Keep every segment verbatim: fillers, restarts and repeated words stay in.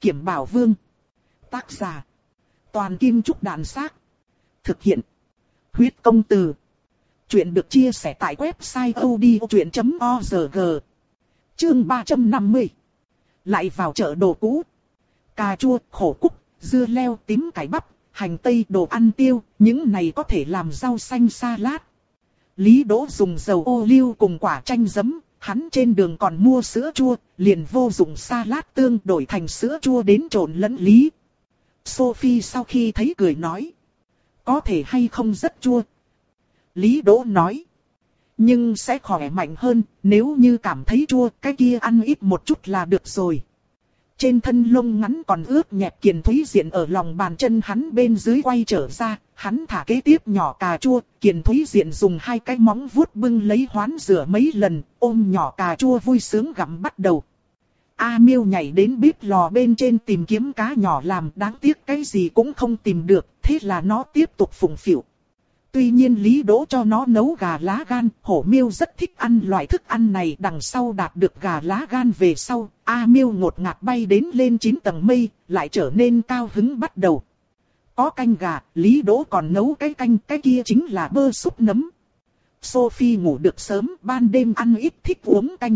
Kiểm Bảo Vương. Tác giả. Toàn Kim Trúc Đàn Xác. Thực hiện. Huyết Công Từ. Chuyện được chia sẻ tại website odchuyện chấm org. Chương ba trăm năm mươi. Lại vào chợ đồ cũ. Cà chua, khổ cúc, dưa leo, tím cải bắp, hành tây, đồ ăn tiêu, những này có thể làm rau xanh salad. Lý Đỗ dùng dầu ô liu cùng quả chanh giấm, hắn trên đường còn mua sữa chua, liền vô dụng salad tương đổi thành sữa chua đến trộn lẫn Lý. Sophie sau khi thấy cười nói. Có thể hay không rất chua. Lý Đỗ nói. Nhưng sẽ khỏe mạnh hơn, nếu như cảm thấy chua, cái kia ăn ít một chút là được rồi. Trên thân lông ngắn còn ướt nhẹp Kiền Thúy Diện ở lòng bàn chân hắn bên dưới quay trở ra, hắn thả kế tiếp nhỏ cà chua, Kiền Thúy Diện dùng hai cái móng vuốt bưng lấy hoán rửa mấy lần, ôm nhỏ cà chua vui sướng gặm bắt đầu. A Miêu nhảy đến bếp lò bên trên tìm kiếm cá nhỏ làm, đáng tiếc cái gì cũng không tìm được, thế là nó tiếp tục phụng phịu. Tuy nhiên Lý Đỗ cho nó nấu gà lá gan, Hổ Miêu rất thích ăn loại thức ăn này. Đằng sau đạt được gà lá gan về sau, A Miêu ngột ngạt bay đến lên chín tầng mây, lại trở nên cao hứng bắt đầu. Có canh gà, Lý Đỗ còn nấu cái canh, cái kia chính là bơ súp nấm. Sophie ngủ được sớm, ban đêm ăn ít thích uống canh.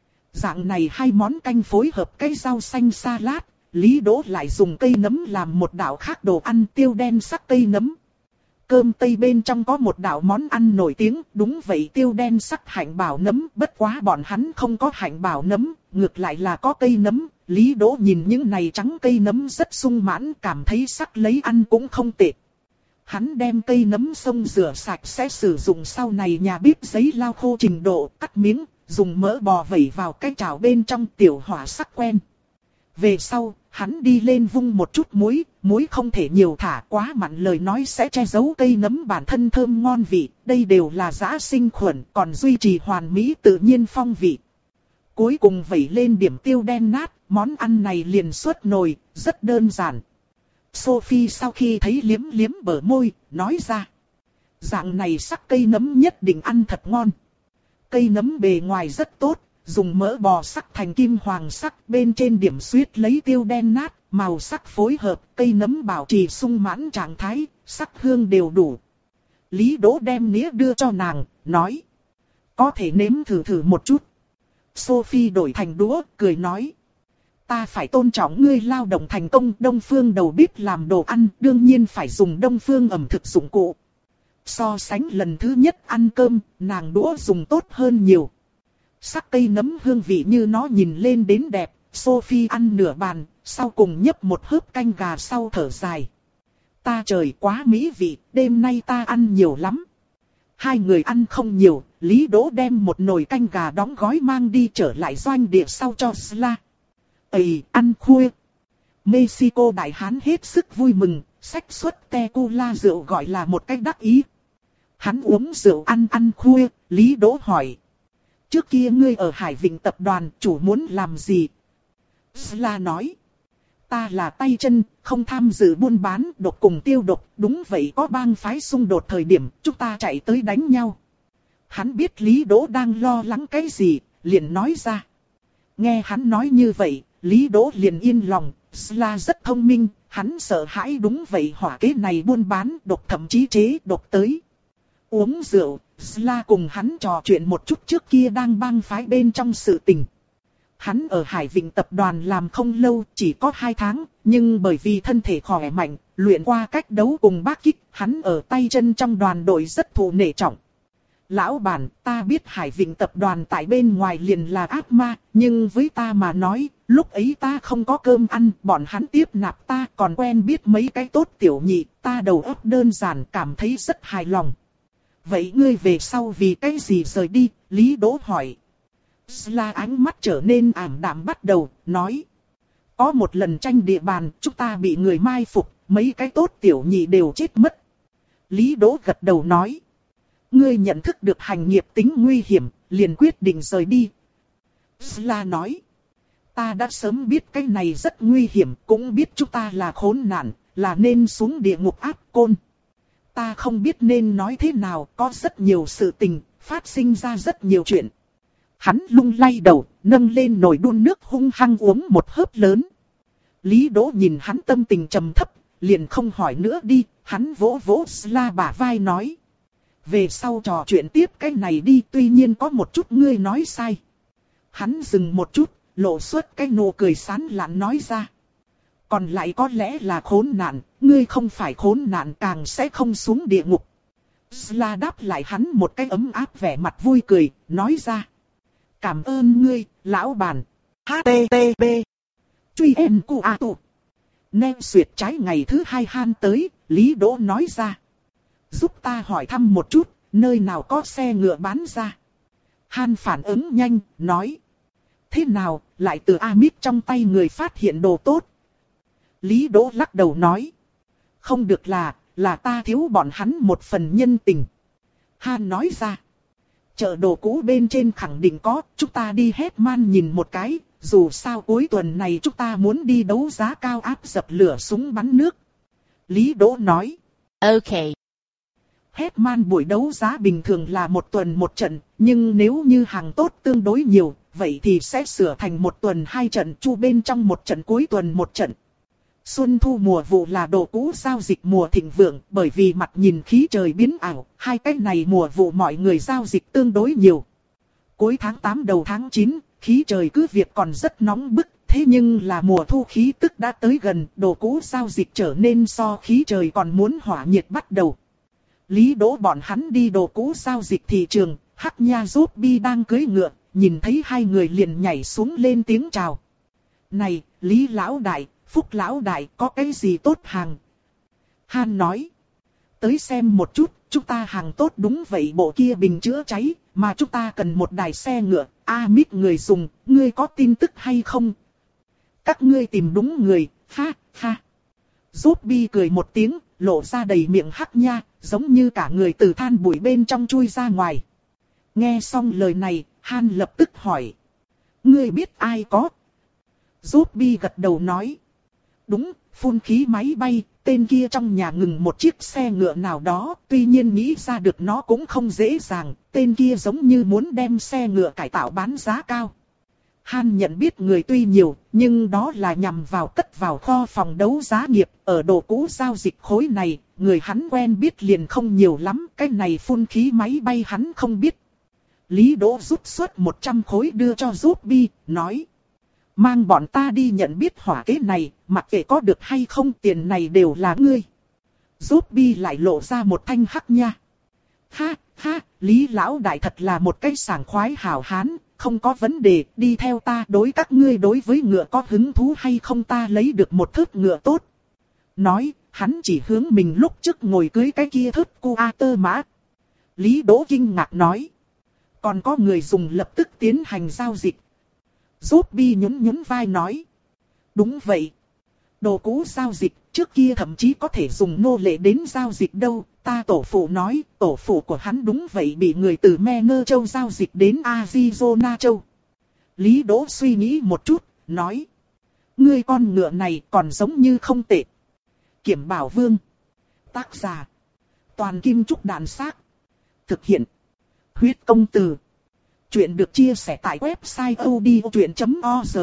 Dạng này hai món canh phối hợp cái rau xanh salad, Lý Đỗ lại dùng cây nấm làm một đạo khác đồ ăn tiêu đen sắc cây nấm. Cơm Tây bên trong có một đạo món ăn nổi tiếng, đúng vậy tiêu đen sắc hạnh bảo nấm, bất quá bọn hắn không có hạnh bảo nấm, ngược lại là có cây nấm. Lý Đỗ nhìn những này trắng cây nấm rất sung mãn, cảm thấy sắc lấy ăn cũng không tệ. Hắn đem cây nấm xông rửa sạch sẽ sử dụng sau này nhà bếp giấy lau khô trình độ, cắt miếng, dùng mỡ bò vẩy vào cái chảo bên trong tiểu hỏa sắc quen. Về sau, hắn đi lên vung một chút muối, muối không thể nhiều thả quá mặn lời nói sẽ che giấu cây nấm bản thân thơm ngon vị, đây đều là giã sinh khuẩn, còn duy trì hoàn mỹ tự nhiên phong vị. Cuối cùng vẩy lên điểm tiêu đen nát, món ăn này liền xuất nồi, rất đơn giản. Sophie sau khi thấy liếm liếm bờ môi, nói ra. Dạng này sắc cây nấm nhất định ăn thật ngon. Cây nấm bề ngoài rất tốt. Dùng mỡ bò sắc thành kim hoàng sắc, bên trên điểm xuyết lấy tiêu đen nát, màu sắc phối hợp, cây nấm bảo trì sung mãn trạng thái, sắc hương đều đủ. Lý Đỗ đem nĩa đưa cho nàng, nói. Có thể nếm thử thử một chút. Sophie đổi thành đũa, cười nói. Ta phải tôn trọng ngươi lao động thành công, Đông Phương đầu bếp làm đồ ăn, đương nhiên phải dùng Đông Phương ẩm thực dụng cụ. So sánh lần thứ nhất ăn cơm, nàng đũa dùng tốt hơn nhiều. Sắc cây nấm hương vị như nó nhìn lên đến đẹp, Sophie ăn nửa bàn, sau cùng nhấp một hớp canh gà sau thở dài. Ta trời quá mỹ vị, đêm nay ta ăn nhiều lắm. Hai người ăn không nhiều, Lý Đỗ đem một nồi canh gà đóng gói mang đi trở lại doanh địa sau cho Sla. Ây, ăn khuya. Mexico đại hán hết sức vui mừng, xách xuất tequila rượu gọi là một cách đắc ý. Hắn uống rượu ăn ăn khuya, Lý Đỗ hỏi. Trước kia ngươi ở Hải Vịnh tập đoàn chủ muốn làm gì? Sla nói. Ta là tay chân, không tham dự buôn bán, độc cùng tiêu độc. Đúng vậy, có bang phái xung đột thời điểm, chúng ta chạy tới đánh nhau. Hắn biết Lý Đỗ đang lo lắng cái gì, liền nói ra. Nghe hắn nói như vậy, Lý Đỗ liền yên lòng. Sla rất thông minh, hắn sợ hãi đúng vậy hỏa kế này buôn bán, độc thậm chí chế độc tới. Uống rượu, Sla cùng hắn trò chuyện một chút trước kia đang bang phái bên trong sự tình. Hắn ở Hải Vịnh tập đoàn làm không lâu, chỉ có hai tháng, nhưng bởi vì thân thể khỏe mạnh, luyện qua cách đấu cùng bác kích, hắn ở tay chân trong đoàn đội rất thụ nể trọng. Lão bản, ta biết Hải Vịnh tập đoàn tại bên ngoài liền là ác ma, nhưng với ta mà nói, lúc ấy ta không có cơm ăn, bọn hắn tiếp nạp ta còn quen biết mấy cái tốt tiểu nhị, ta đầu óc đơn giản cảm thấy rất hài lòng. Vậy ngươi về sau vì cái gì rời đi? Lý Đỗ hỏi. Sla ánh mắt trở nên ảm đạm bắt đầu, nói. Có một lần tranh địa bàn, chúng ta bị người mai phục, mấy cái tốt tiểu nhị đều chết mất. Lý Đỗ gật đầu nói. Ngươi nhận thức được hành nghiệp tính nguy hiểm, liền quyết định rời đi. Sla nói. Ta đã sớm biết cái này rất nguy hiểm, cũng biết chúng ta là khốn nạn, là nên xuống địa ngục áp côn. Ta không biết nên nói thế nào, có rất nhiều sự tình, phát sinh ra rất nhiều chuyện. Hắn lung lay đầu, nâng lên nồi đun nước hung hăng uống một hớp lớn. Lý Đỗ nhìn hắn tâm tình trầm thấp, liền không hỏi nữa đi, hắn vỗ vỗ Sla bả vai nói. Về sau trò chuyện tiếp cái này đi, tuy nhiên có một chút ngươi nói sai. Hắn dừng một chút, lộ xuất cái nụ cười sán lạn nói ra. Còn lại có lẽ là khốn nạn, ngươi không phải khốn nạn càng sẽ không xuống địa ngục. Sla đáp lại hắn một cái ấm áp vẻ mặt vui cười, nói ra. Cảm ơn ngươi, lão bản. hát tê tê pê Truy em cu a tụ. Nem xuyệt trái ngày thứ hai Han tới, Lý Đỗ nói ra. Giúp ta hỏi thăm một chút, nơi nào có xe ngựa bán ra. Han phản ứng nhanh, nói. Thế nào, lại từ Amit trong tay người phát hiện đồ tốt. Lý Đỗ lắc đầu nói. Không được là, là ta thiếu bọn hắn một phần nhân tình. Han nói ra. Chợ đồ cũ bên trên khẳng định có, chúng ta đi hết man nhìn một cái. Dù sao cuối tuần này chúng ta muốn đi đấu giá cao áp dập lửa súng bắn nước. Lý Đỗ nói. Ok. Hết man buổi đấu giá bình thường là một tuần một trận, nhưng nếu như hàng tốt tương đối nhiều, vậy thì sẽ sửa thành một tuần hai trận, chu bên trong một trận cuối tuần một trận. Xuân thu mùa vụ là đồ cũ giao dịch mùa thịnh vượng, bởi vì mặt nhìn khí trời biến ảo, hai cái này mùa vụ mọi người giao dịch tương đối nhiều. Cuối tháng tám đầu tháng chín, khí trời cứ việc còn rất nóng bức, thế nhưng là mùa thu khí tức đã tới gần, đồ cũ giao dịch trở nên so khí trời còn muốn hỏa nhiệt bắt đầu. Lý Đỗ bọn hắn đi đồ cũ giao dịch thị trường, Hắc Nha Rốt Bi đang cưỡi ngựa, nhìn thấy hai người liền nhảy xuống lên tiếng chào. Này, Lý Lão Đại, Phúc Lão Đại, có cái gì tốt hàng? Han nói. Tới xem một chút, chúng ta hàng tốt đúng vậy bộ kia bình chữa cháy, mà chúng ta cần một đài xe ngựa, Amit người dùng, ngươi có tin tức hay không? Các ngươi tìm đúng người, ha, ha. Rốt Bi cười một tiếng, lộ ra đầy miệng hắc nha, giống như cả người từ than bụi bên trong chui ra ngoài. Nghe xong lời này, Han lập tức hỏi. Ngươi biết ai có? Rốt Bi gật đầu nói. Đúng, phun khí máy bay, tên kia trong nhà ngừng một chiếc xe ngựa nào đó, tuy nhiên nghĩ ra được nó cũng không dễ dàng, tên kia giống như muốn đem xe ngựa cải tạo bán giá cao. Han nhận biết người tuy nhiều, nhưng đó là nhằm vào cất vào kho phòng đấu giá nghiệp, ở đồ cũ giao dịch khối này, người hắn quen biết liền không nhiều lắm, cái này phun khí máy bay hắn không biết. Lý Đỗ rút suốt một trăm khối đưa cho Rốt Bi, nói. Mang bọn ta đi nhận biết hỏa kế này, mặc kệ có được hay không tiền này đều là ngươi. Rốt Bi lại lộ ra một thanh hắc nha. Ha, ha, Lý Lão Đại thật là một cái sảng khoái hảo hán, không có vấn đề, đi theo ta đối các ngươi đối với ngựa có hứng thú hay không ta lấy được một thớt ngựa tốt. Nói, hắn chỉ hướng mình lúc trước ngồi cưới cái kia thớt cu a tơ mã. Lý Đỗ kinh ngạc nói. Còn có người dùng lập tức tiến hành giao dịch. Rốt Bi nhún nhún vai nói. Đúng vậy. Đồ cũ giao dịch, trước kia thậm chí có thể dùng nô lệ đến giao dịch đâu. Ta tổ phụ nói, tổ phụ của hắn đúng vậy bị người từ Menor Châu giao dịch đến Arizona Châu. Lý Đỗ suy nghĩ một chút, nói. Ngươi con ngựa này còn giống như không tệ. Kiểm Bảo Vương. Tác giả. Toàn Kim Trúc Đàn Xác. Thực hiện. Huyết Công Từ. Chuyện được chia sẻ tại website odchuyện chấm org.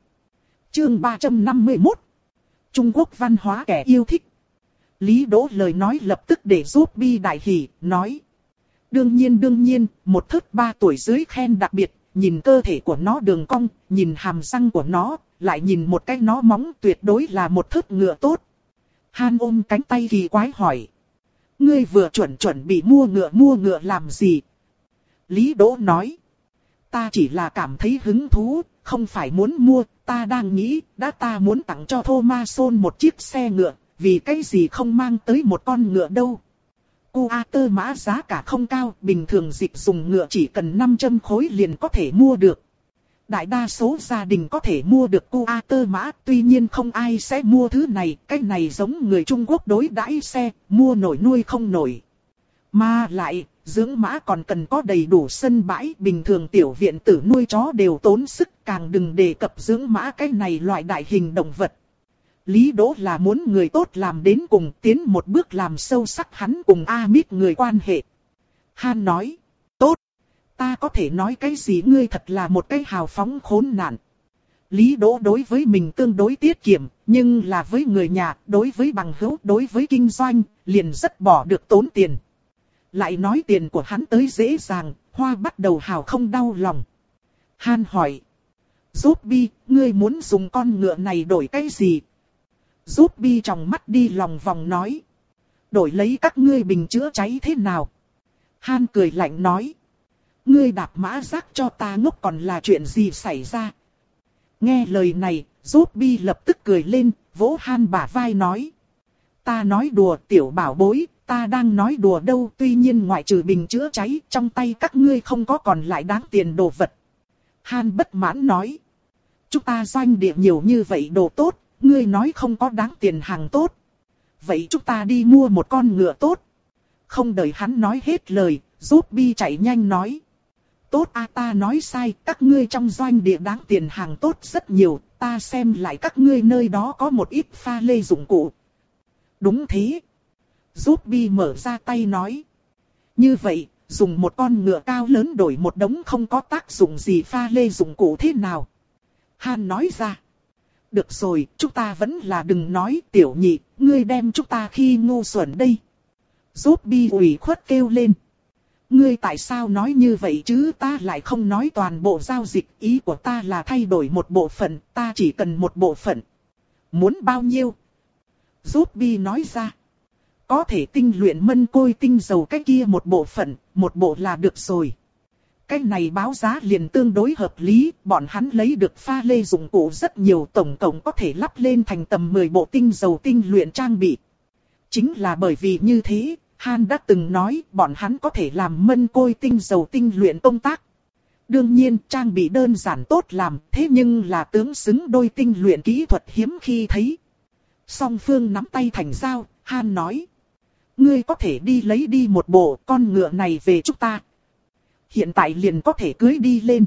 Chương ba trăm năm mươi mốt. Trung Quốc văn hóa kẻ yêu thích. Lý Đỗ lời nói lập tức để Rốt Bi đại hỉ, nói. Đương nhiên đương nhiên, một thớt ba tuổi dưới khen đặc biệt, nhìn cơ thể của nó đường cong, nhìn hàm răng của nó, lại nhìn một cái nó móng tuyệt đối là một thớt ngựa tốt. Han ôm cánh tay kỳ quái hỏi. Ngươi vừa chuẩn chuẩn bị mua ngựa mua ngựa làm gì? Lý Đỗ nói. Ta chỉ là cảm thấy hứng thú, không phải muốn mua, ta đang nghĩ, đã ta muốn tặng cho Thomason một chiếc xe ngựa, vì cái gì không mang tới một con ngựa đâu. Cu a tơ mã giá cả không cao, bình thường dịch dùng ngựa chỉ cần năm trăm khối liền có thể mua được. Đại đa số gia đình có thể mua được cu a tơ mã, tuy nhiên không ai sẽ mua thứ này, cái này giống người Trung Quốc đối đãi xe, mua nổi nuôi không nổi. Mà lại, dưỡng mã còn cần có đầy đủ sân bãi, bình thường tiểu viện tử nuôi chó đều tốn sức, càng đừng đề cập dưỡng mã cái này loại đại hình động vật. Lý Đỗ là muốn người tốt làm đến cùng, tiến một bước làm sâu sắc hắn cùng Amit người quan hệ. Han nói, tốt, ta có thể nói cái gì ngươi thật là một cái hào phóng khốn nạn. Lý Đỗ đối với mình tương đối tiết kiệm, nhưng là với người nhà, đối với bằng hữu, đối với kinh doanh, liền rất bỏ được tốn tiền. Lại nói tiền của hắn tới dễ dàng, Hoa bắt đầu hào không đau lòng. Han hỏi. Zombie, ngươi muốn dùng con ngựa này đổi cái gì? Zombie trong mắt đi lòng vòng nói. Đổi lấy các ngươi bình chữa cháy thế nào? Han cười lạnh nói. Ngươi đạp mã rác cho ta ngốc còn là chuyện gì xảy ra? Nghe lời này, Zombie lập tức cười lên, vỗ Han bả vai nói. Ta nói đùa tiểu bảo bối, ta đang nói đùa đâu, tuy nhiên ngoại trừ bình chữa cháy, trong tay các ngươi không có còn lại đáng tiền đồ vật. Han bất mãn nói. Chúng ta doanh địa nhiều như vậy đồ tốt, ngươi nói không có đáng tiền hàng tốt. Vậy chúng ta đi mua một con ngựa tốt. Không đợi hắn nói hết lời, Zombie chạy nhanh nói. Tốt a, ta nói sai, các ngươi trong doanh địa đáng tiền hàng tốt rất nhiều, ta xem lại các ngươi nơi đó có một ít pha lê dụng cụ. Đúng thế. Zombie mở ra tay nói. Như vậy, dùng một con ngựa cao lớn đổi một đống không có tác dụng gì pha lê dụng cụ thế nào? Han nói ra. Được rồi, chúng ta vẫn là đừng nói tiểu nhị, ngươi đem chúng ta khi ngu xuẩn đây. Zombie ủy khuất kêu lên. Ngươi tại sao nói như vậy chứ, ta lại không nói toàn bộ giao dịch, ý của ta là thay đổi một bộ phận, ta chỉ cần một bộ phận. Muốn bao nhiêu? Zombie nói ra. Có thể tinh luyện mân côi tinh dầu cái kia một bộ phận, một bộ là được rồi. Cái này báo giá liền tương đối hợp lý, bọn hắn lấy được pha lê dụng cụ rất nhiều, tổng cộng có thể lắp lên thành tầm mười bộ tinh dầu tinh luyện trang bị. Chính là bởi vì như thế, Han đã từng nói bọn hắn có thể làm mân côi tinh dầu tinh luyện công tác. Đương nhiên trang bị đơn giản tốt làm, thế nhưng là tướng xứng đôi tinh luyện kỹ thuật hiếm khi thấy. Song phương nắm tay thành dao, Han nói. Ngươi có thể đi lấy đi một bộ con ngựa này về chúng ta. Hiện tại liền có thể cưới đi lên.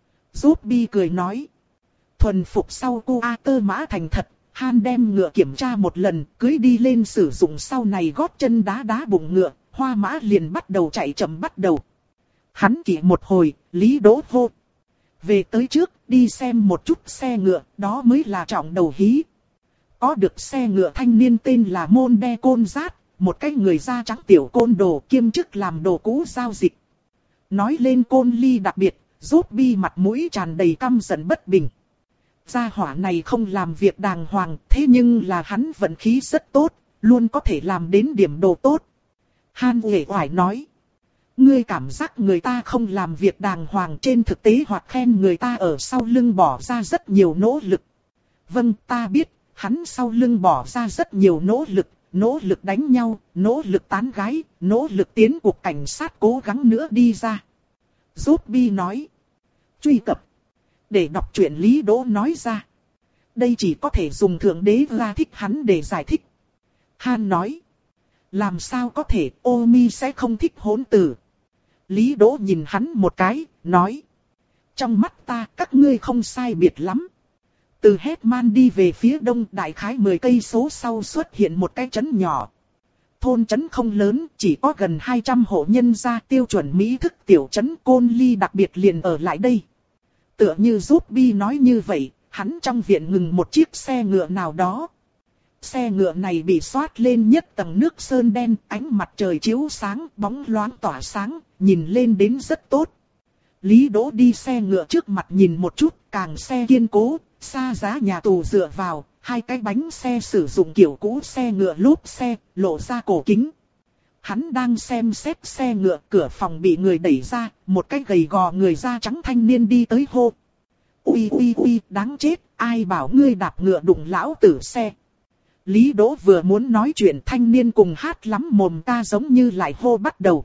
Zombie cười nói. Thuần phục sau cô A tơ mã thành thật, Han đem ngựa kiểm tra một lần, cưới đi lên sử dụng sau này gót chân đá đá bụng ngựa, Hoa mã liền bắt đầu chạy chậm bắt đầu. Hắn kỵ một hồi, Lý Đỗ hô. Về tới trước, đi xem một chút xe ngựa, đó mới là trọng đầu hí. Có được xe ngựa thanh niên tên là Môn Đe Côn Rát, một cái người da trắng tiểu côn đồ kiêm chức làm đồ cũ giao dịch. Nói lên Côn Ly đặc biệt, Zombie mặt mũi tràn đầy căm giận bất bình. Gia hỏa này không làm việc đàng hoàng, thế nhưng là hắn vận khí rất tốt, luôn có thể làm đến điểm đồ tốt. Han uể oải nói. Ngươi cảm giác người ta không làm việc đàng hoàng, trên thực tế hoặc khen người ta ở sau lưng bỏ ra rất nhiều nỗ lực. Vâng, ta biết, hắn sau lưng bỏ ra rất nhiều nỗ lực, nỗ lực đánh nhau, nỗ lực tán gái, nỗ lực tiến cuộc cảnh sát cố gắng nữa đi ra. Zombie nói. Truy cập. Để đọc truyện Lý Đỗ nói ra. Đây chỉ có thể dùng thượng đế ra thích hắn để giải thích. Han nói. Làm sao có thể, Omi sẽ không thích hỗn tử. Lý Đỗ nhìn hắn một cái, nói. Trong mắt ta, các ngươi không sai biệt lắm. Từ Hetman đi về phía đông đại khái mười cây số sau xuất hiện một cái trấn nhỏ. Thôn trấn không lớn, chỉ có gần hai trăm hộ nhân gia, tiêu chuẩn mỹ thức tiểu trấn Côn Ly đặc biệt liền ở lại đây. Tựa như Zombie nói như vậy, hắn trong viện ngừng một chiếc xe ngựa nào đó. Xe ngựa này bị xoát lên nhất tầng nước sơn đen, ánh mặt trời chiếu sáng, bóng loáng tỏa sáng, nhìn lên đến rất tốt. Lý Đỗ đi xe ngựa trước mặt nhìn một chút, càng xe kiên cố, xa giá nhà tù dựa vào, hai cái bánh xe sử dụng kiểu cũ xe ngựa lốp xe, lộ ra cổ kính. Hắn đang xem xét xe ngựa, cửa phòng bị người đẩy ra, một cái gầy gò người da trắng thanh niên đi tới hô. Ui ui ui, đáng chết, ai bảo ngươi đạp ngựa đụng lão tử xe. Lý Đỗ vừa muốn nói chuyện, thanh niên cùng hát lắm mồm ta giống như lại hô bắt đầu.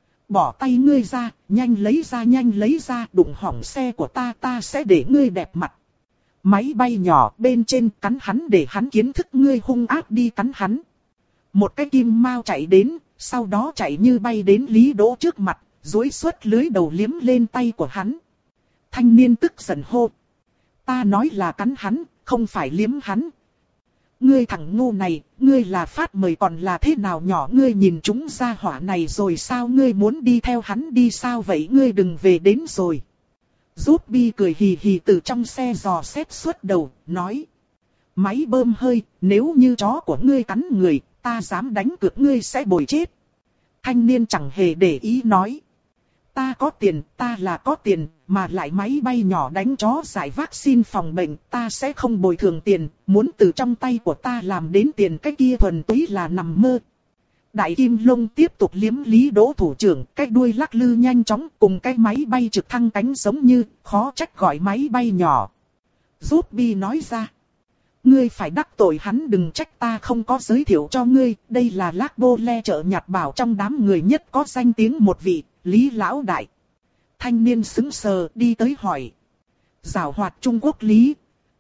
Bỏ tay ngươi ra, nhanh lấy ra nhanh lấy ra, đụng hỏng xe của ta ta sẽ để ngươi đẹp mặt. Máy bay nhỏ bên trên cắn hắn để hắn kiến thức ngươi hung ác đi cắn hắn. Một cái kim mao chạy đến, sau đó chạy như bay đến Lý Đỗ trước mặt, duỗi xuất lưới đầu liếm lên tay của hắn. Thanh niên tức giận hô. Ta nói là cắn hắn, không phải liếm hắn. Ngươi thằng ngu này, ngươi là phát mời còn là thế nào nhỏ, ngươi nhìn chúng gia hỏa này rồi sao, ngươi muốn đi theo hắn đi sao vậy, ngươi đừng về đến rồi. Ruby cười hì hì từ trong xe dò xét suốt đầu, nói. Máy bơm hơi, nếu như chó của ngươi cắn người, ta dám đánh cược ngươi sẽ bồi chết. Thanh niên chẳng hề để ý nói. Ta có tiền, ta là có tiền, mà lại máy bay nhỏ đánh chó giải vaccine phòng bệnh, ta sẽ không bồi thường tiền, muốn từ trong tay của ta làm đến tiền cái kia thuần túy là nằm mơ. Đại Kim Long tiếp tục liếm Lý Đỗ thủ trưởng, cái đuôi lắc lư nhanh chóng cùng cái máy bay trực thăng cánh giống như, khó trách gọi máy bay nhỏ. Ruby nói ra. Ngươi phải đắc tội hắn, đừng trách ta không có giới thiệu cho ngươi, đây là Lác Bô Le chợ nhặt bảo trong đám người nhất có danh tiếng một vị, Lý Lão Đại. Thanh niên sững sờ đi tới hỏi. Giảo hoạt Trung Quốc Lý.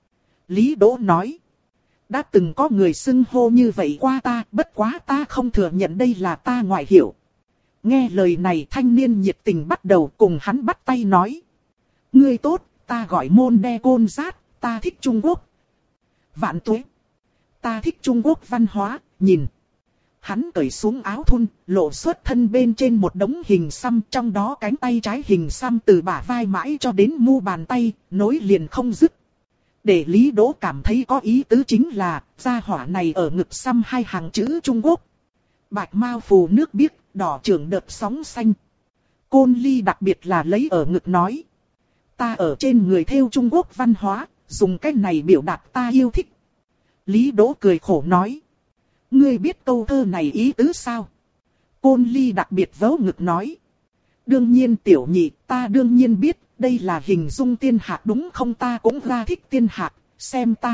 Lý Đỗ nói. Đã từng có người xưng hô như vậy qua ta, bất quá ta không thừa nhận đây là ta ngoại hiệu. Nghe lời này thanh niên nhiệt tình bắt đầu cùng hắn bắt tay nói. Ngươi tốt, ta gọi Môn Đe Côn Giát, ta thích Trung Quốc. Vạn tuế. Ta thích Trung Quốc văn hóa, nhìn. Hắn cởi xuống áo thun, lộ xuất thân bên trên một đống hình xăm, trong đó cánh tay trái hình xăm từ bả vai mãi cho đến mu bàn tay, nối liền không dứt. Để Lý Đỗ cảm thấy có ý tứ chính là, gia hỏa này ở ngực xăm hai hàng chữ Trung Quốc. Bạch mao phù nước biếc, đỏ trưởng đợt sóng xanh. Côn Ly đặc biệt là lấy ở ngực nói. Ta ở trên người thêu Trung Quốc văn hóa, dùng cách này biểu đạt ta yêu thích. Lý Đỗ cười khổ nói. Ngươi biết câu thơ này ý tứ sao? Côn Ly đặc biệt vớ ngực nói. Đương nhiên tiểu nhị, ta đương nhiên biết, đây là hình dung tiên hạc đúng không, ta cũng ra thích tiên hạc, xem ta.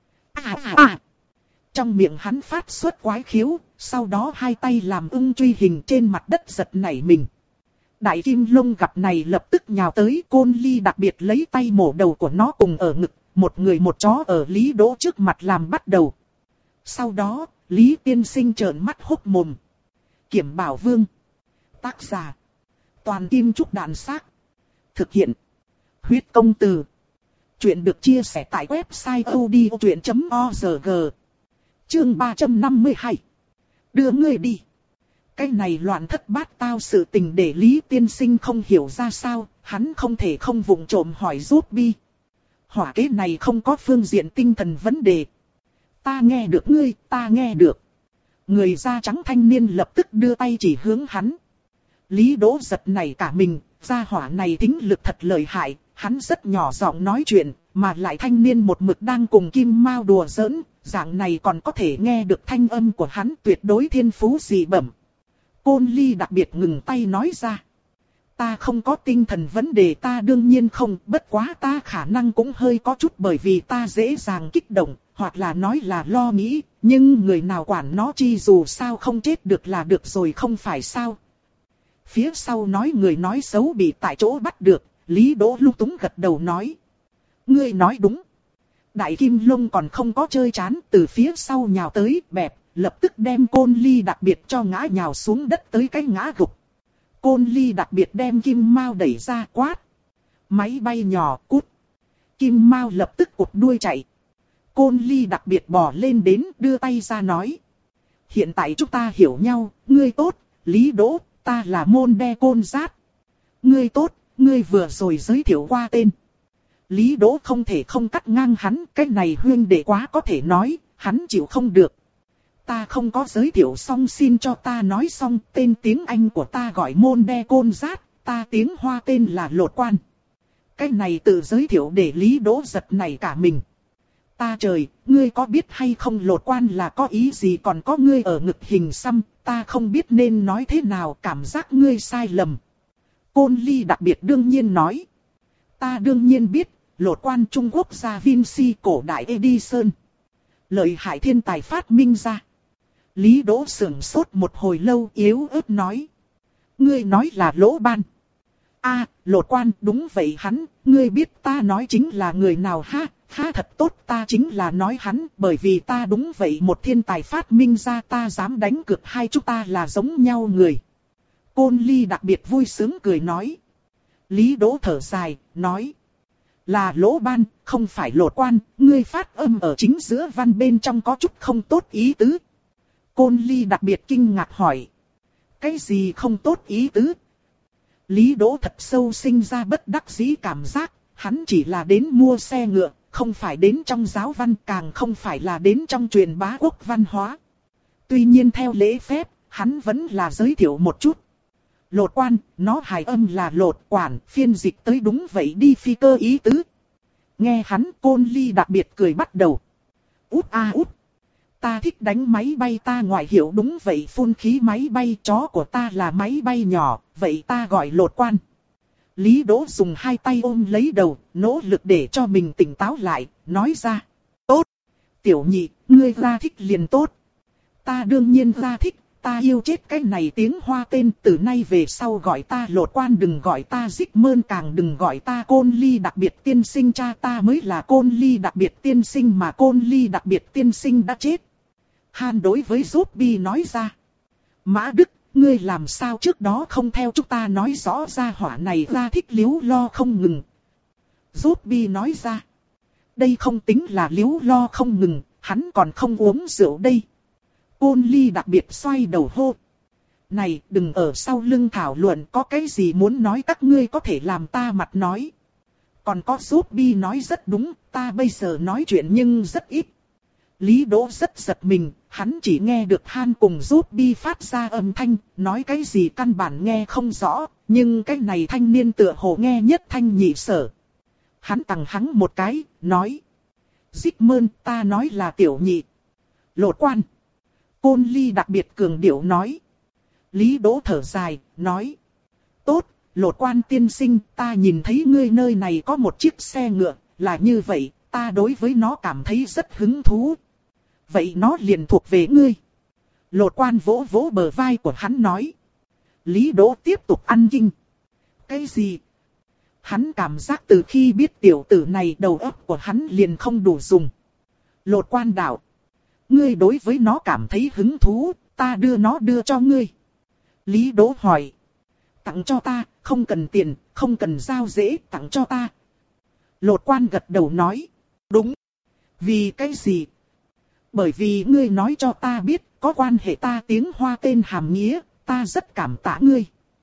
À à à. Trong miệng hắn phát xuất quái khiếu, sau đó hai tay làm ưng truy hình trên mặt đất giật nảy mình. Đại Kim Long gặp này lập tức nhào tới, Côn Ly đặc biệt lấy tay mổ đầu của nó cùng ở ngực, một người một chó ở Lý Đỗ trước mặt làm bắt đầu. Sau đó, Lý tiên sinh trợn mắt hốc mồm. Kiểm Bảo Vương. Tác giả. Toàn Kim Trúc Đàn Xác. Thực hiện. Huyết Công Từ. Chuyện được chia sẻ tại website odchuyện chấm org. Chương ba trăm năm mươi hai. Đưa ngươi đi. Cái này loạn thất bát tao sự tình để Lý tiên sinh không hiểu ra sao, hắn không thể không vụng trộm hỏi Ruby. Hỏa kế này không có phương diện tinh thần vấn đề. Ta nghe được ngươi, ta nghe được. Người da trắng thanh niên lập tức đưa tay chỉ hướng hắn. Lý Đỗ giật nảy cả mình, gia hỏa này thính lực thật lợi hại, hắn rất nhỏ giọng nói chuyện, mà lại thanh niên một mực đang cùng Kim Mao đùa giỡn, dạng này còn có thể nghe được thanh âm của hắn, tuyệt đối thiên phú dị bẩm. Côn Ly đặc biệt ngừng tay nói ra. Ta không có tinh thần vấn đề, ta đương nhiên không, bất quá ta khả năng cũng hơi có chút bởi vì ta dễ dàng kích động, hoặc là nói là lo nghĩ, nhưng người nào quản nó chi, dù sao không chết được là được rồi không phải sao. Phía sau nói người nói xấu bị tại chỗ bắt được, Lý Đỗ lung túng gật đầu nói. Ngươi nói đúng. Đại Kim Long còn không có chơi chán, từ phía sau nhào tới, bẹp, lập tức đem Côn Ly đặc biệt cho ngã nhào xuống đất tới cái ngã gục. Côn Ly đặc biệt đem Kim Mao đẩy ra quát. Máy bay nhỏ cút. Kim Mao lập tức cụt đuôi chạy. Côn Ly đặc biệt bò lên đến đưa tay ra nói. Hiện tại chúng ta hiểu nhau, ngươi tốt, Lý Đỗ, ta là Môn Đe Côn Giát. Ngươi tốt, ngươi vừa rồi giới thiệu qua tên. Lý Đỗ không thể không cắt ngang hắn, cái này huyên đệ quá có thể nói, hắn chịu không được. Ta không có giới thiệu xong, xin cho ta nói xong, tên tiếng Anh của ta gọi Môn Đe Côn Giát, ta tiếng Hoa tên là Lột Quan. Cái này tự giới thiệu để Lý Đỗ giật nảy cả mình. Ta trời, ngươi có biết hay không Lột Quan là có ý gì, còn có ngươi ở ngực hình xăm, ta không biết nên nói thế nào, cảm giác ngươi sai lầm. Côn Ly đặc biệt đương nhiên nói. Ta đương nhiên biết, Lột Quan Trung Quốc gia Vinci cổ đại Edison. Lợi hại thiên tài phát minh ra. Lý Đỗ sững sốt một hồi lâu, yếu ớt nói. Ngươi nói là Lỗ Ban. A, Lột Quan, đúng vậy hắn, ngươi biết ta nói chính là người nào ha, ha thật tốt, ta chính là nói hắn, bởi vì ta đúng vậy một thiên tài phát minh ra, ta dám đánh cược hai chúng ta là giống nhau người. Côn Ly đặc biệt vui sướng cười nói. Lý Đỗ thở dài, nói. Là Lỗ Ban, không phải Lột Quan, ngươi phát âm ở chính giữa văn bên trong có chút không tốt ý tứ. Côn Ly đặc biệt kinh ngạc hỏi. Cái gì không tốt ý tứ? Lý Đỗ thật sâu sinh ra bất đắc dĩ cảm giác, hắn chỉ là đến mua xe ngựa, không phải đến trong giáo văn, càng không phải là đến trong truyền bá quốc văn hóa. Tuy nhiên theo lễ phép, hắn vẫn là giới thiệu một chút. Lột quan, nó hài âm là lột quản, phiên dịch tới đúng vậy đi phi cơ ý tứ. Nghe hắn, Côn Ly đặc biệt cười bắt đầu. Út a út. Ta thích đánh máy bay, ta ngoại hiệu đúng vậy phun khí máy bay, chó của ta là máy bay nhỏ, vậy ta gọi lột quan. Lý Đỗ dùng hai tay ôm lấy đầu, nỗ lực để cho mình tỉnh táo lại, nói ra. Tốt. Tiểu nhị, ngươi ra thích liền tốt. Ta đương nhiên ra thích, ta yêu chết cái này tiếng Hoa tên, từ nay về sau gọi ta lột quan, đừng gọi ta Dích Mơn, càng đừng gọi ta Côn Ly đặc biệt tiên sinh, cha ta mới là Côn Ly đặc biệt tiên sinh mà Côn Ly đặc biệt tiên sinh đã chết. Han đối với Zombie nói ra. Mã Đức, ngươi làm sao trước đó không theo chúng ta nói rõ ra hỏa này ra thích liếu lo không ngừng. Zombie nói ra. Đây không tính là liếu lo không ngừng, hắn còn không uống rượu đây. Côn Ly đặc biệt xoay đầu hô. Này, đừng ở sau lưng thảo luận, có cái gì muốn nói các ngươi có thể làm ta mặt nói. Còn có Zombie nói rất đúng, ta bây giờ nói chuyện nhưng rất ít. Lý Đỗ rất giật mình, hắn chỉ nghe được Han cùng Zombie phát ra âm thanh, nói cái gì căn bản nghe không rõ, nhưng cái này thanh niên tựa hồ nghe nhất thanh nhị sở. Hắn tằng hắn một cái, nói. Dích Mơn, ta nói là tiểu nhị. Lột quan. Côn Ly đặc biệt cường điệu nói. Lý Đỗ thở dài, nói. Tốt, lột quan tiên sinh, ta nhìn thấy ngươi nơi này có một chiếc xe ngựa, là như vậy, ta đối với nó cảm thấy rất hứng thú. Vậy nó liền thuộc về ngươi. Lột quan vỗ vỗ bờ vai của hắn nói. Lý Đỗ tiếp tục ăn dinh. Cái gì? Hắn cảm giác từ khi biết tiểu tử này đầu óc của hắn liền không đủ dùng. Lột quan đạo. Ngươi đối với nó cảm thấy hứng thú, ta đưa nó đưa cho ngươi. Lý Đỗ hỏi. Tặng cho ta, không cần tiền, không cần giao dễ, tặng cho ta. Lột quan gật đầu nói. Đúng. Vì cái gì? Bởi vì ngươi nói cho ta biết, có quan hệ ta tiếng Hoa tên hàm nghĩa, ta rất cảm tạ ngươi.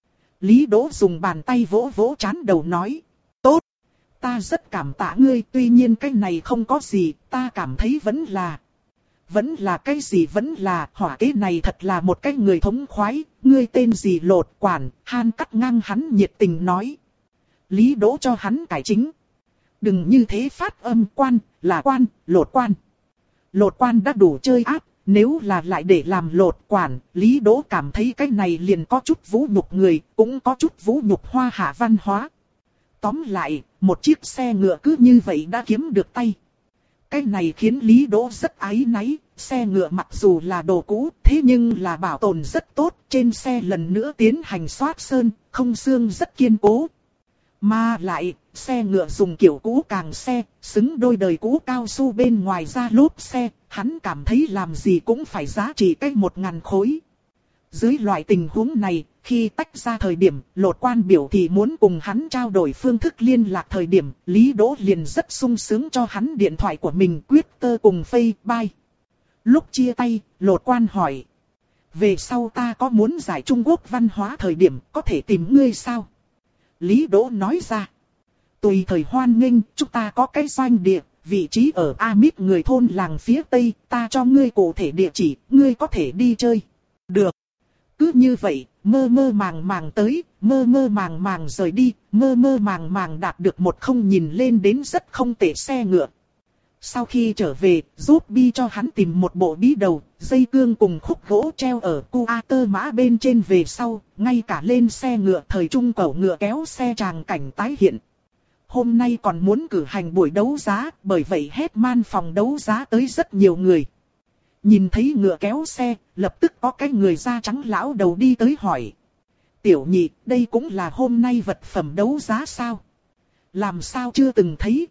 Lý Đỗ dùng bàn tay vỗ vỗ trán đầu nói. Tốt. Ta rất cảm tạ ngươi, tuy nhiên cái này không có gì, ta cảm thấy vẫn là. Vẫn là cái gì vẫn là, hỏa kế này thật là một cái người thống khoái, ngươi tên gì lột quản, Han cắt ngang hắn nhiệt tình nói. Lý Đỗ cho hắn cải chính. Đừng như thế phát âm quan, là quan, lột quan. Lột quan đã đủ chơi áp, nếu là lại để làm lột quản, Lý Đỗ cảm thấy cái này liền có chút vũ nhục người, cũng có chút vũ nhục hoa hạ văn hóa. Tóm lại, một chiếc xe ngựa cứ như vậy đã kiếm được tay. Cái này khiến Lý Đỗ rất áy náy, xe ngựa mặc dù là đồ cũ, thế nhưng là bảo tồn rất tốt, trên xe lần nữa tiến hành xoát sơn, không xương rất kiên cố. Mà lại, xe ngựa dùng kiểu cũ càng xe, xứng đôi đời cũ cao su bên ngoài ra lốp xe, hắn cảm thấy làm gì cũng phải giá trị cách một ngàn khối. Dưới loại tình huống này, khi tách ra thời điểm, lột quan biểu thì muốn cùng hắn trao đổi phương thức liên lạc thời điểm, Lý Đỗ liền rất sung sướng cho hắn điện thoại của mình quyết tơ cùng Facebook. Lúc chia tay, lột quan hỏi. Về sau ta có muốn giải Trung Quốc văn hóa thời điểm, có thể tìm ngươi sao? Lý Đỗ nói ra. Tùy thời hoan nghênh, chúng ta có cái doanh địa, vị trí ở Amit người thôn làng phía Tây, ta cho ngươi cụ thể địa chỉ, ngươi có thể đi chơi. Được. Cứ như vậy, mơ mơ màng màng tới, mơ mơ màng màng rời đi, mơ mơ màng màng đạt được một không nhìn lên đến rất không tệ xe ngựa. Sau khi trở về, giúp Bi cho hắn tìm một bộ bí đầu, dây cương cùng khúc gỗ treo ở cu a tơ mã bên trên về sau, ngay cả lên xe ngựa thời trung cẩu ngựa kéo xe tràng cảnh tái hiện. Hôm nay còn muốn cử hành buổi đấu giá, bởi vậy hết man phòng đấu giá tới rất nhiều người. Nhìn thấy ngựa kéo xe, lập tức có cái người da trắng lão đầu đi tới hỏi. Tiểu nhị, đây cũng là hôm nay vật phẩm đấu giá sao? Làm sao chưa từng thấy?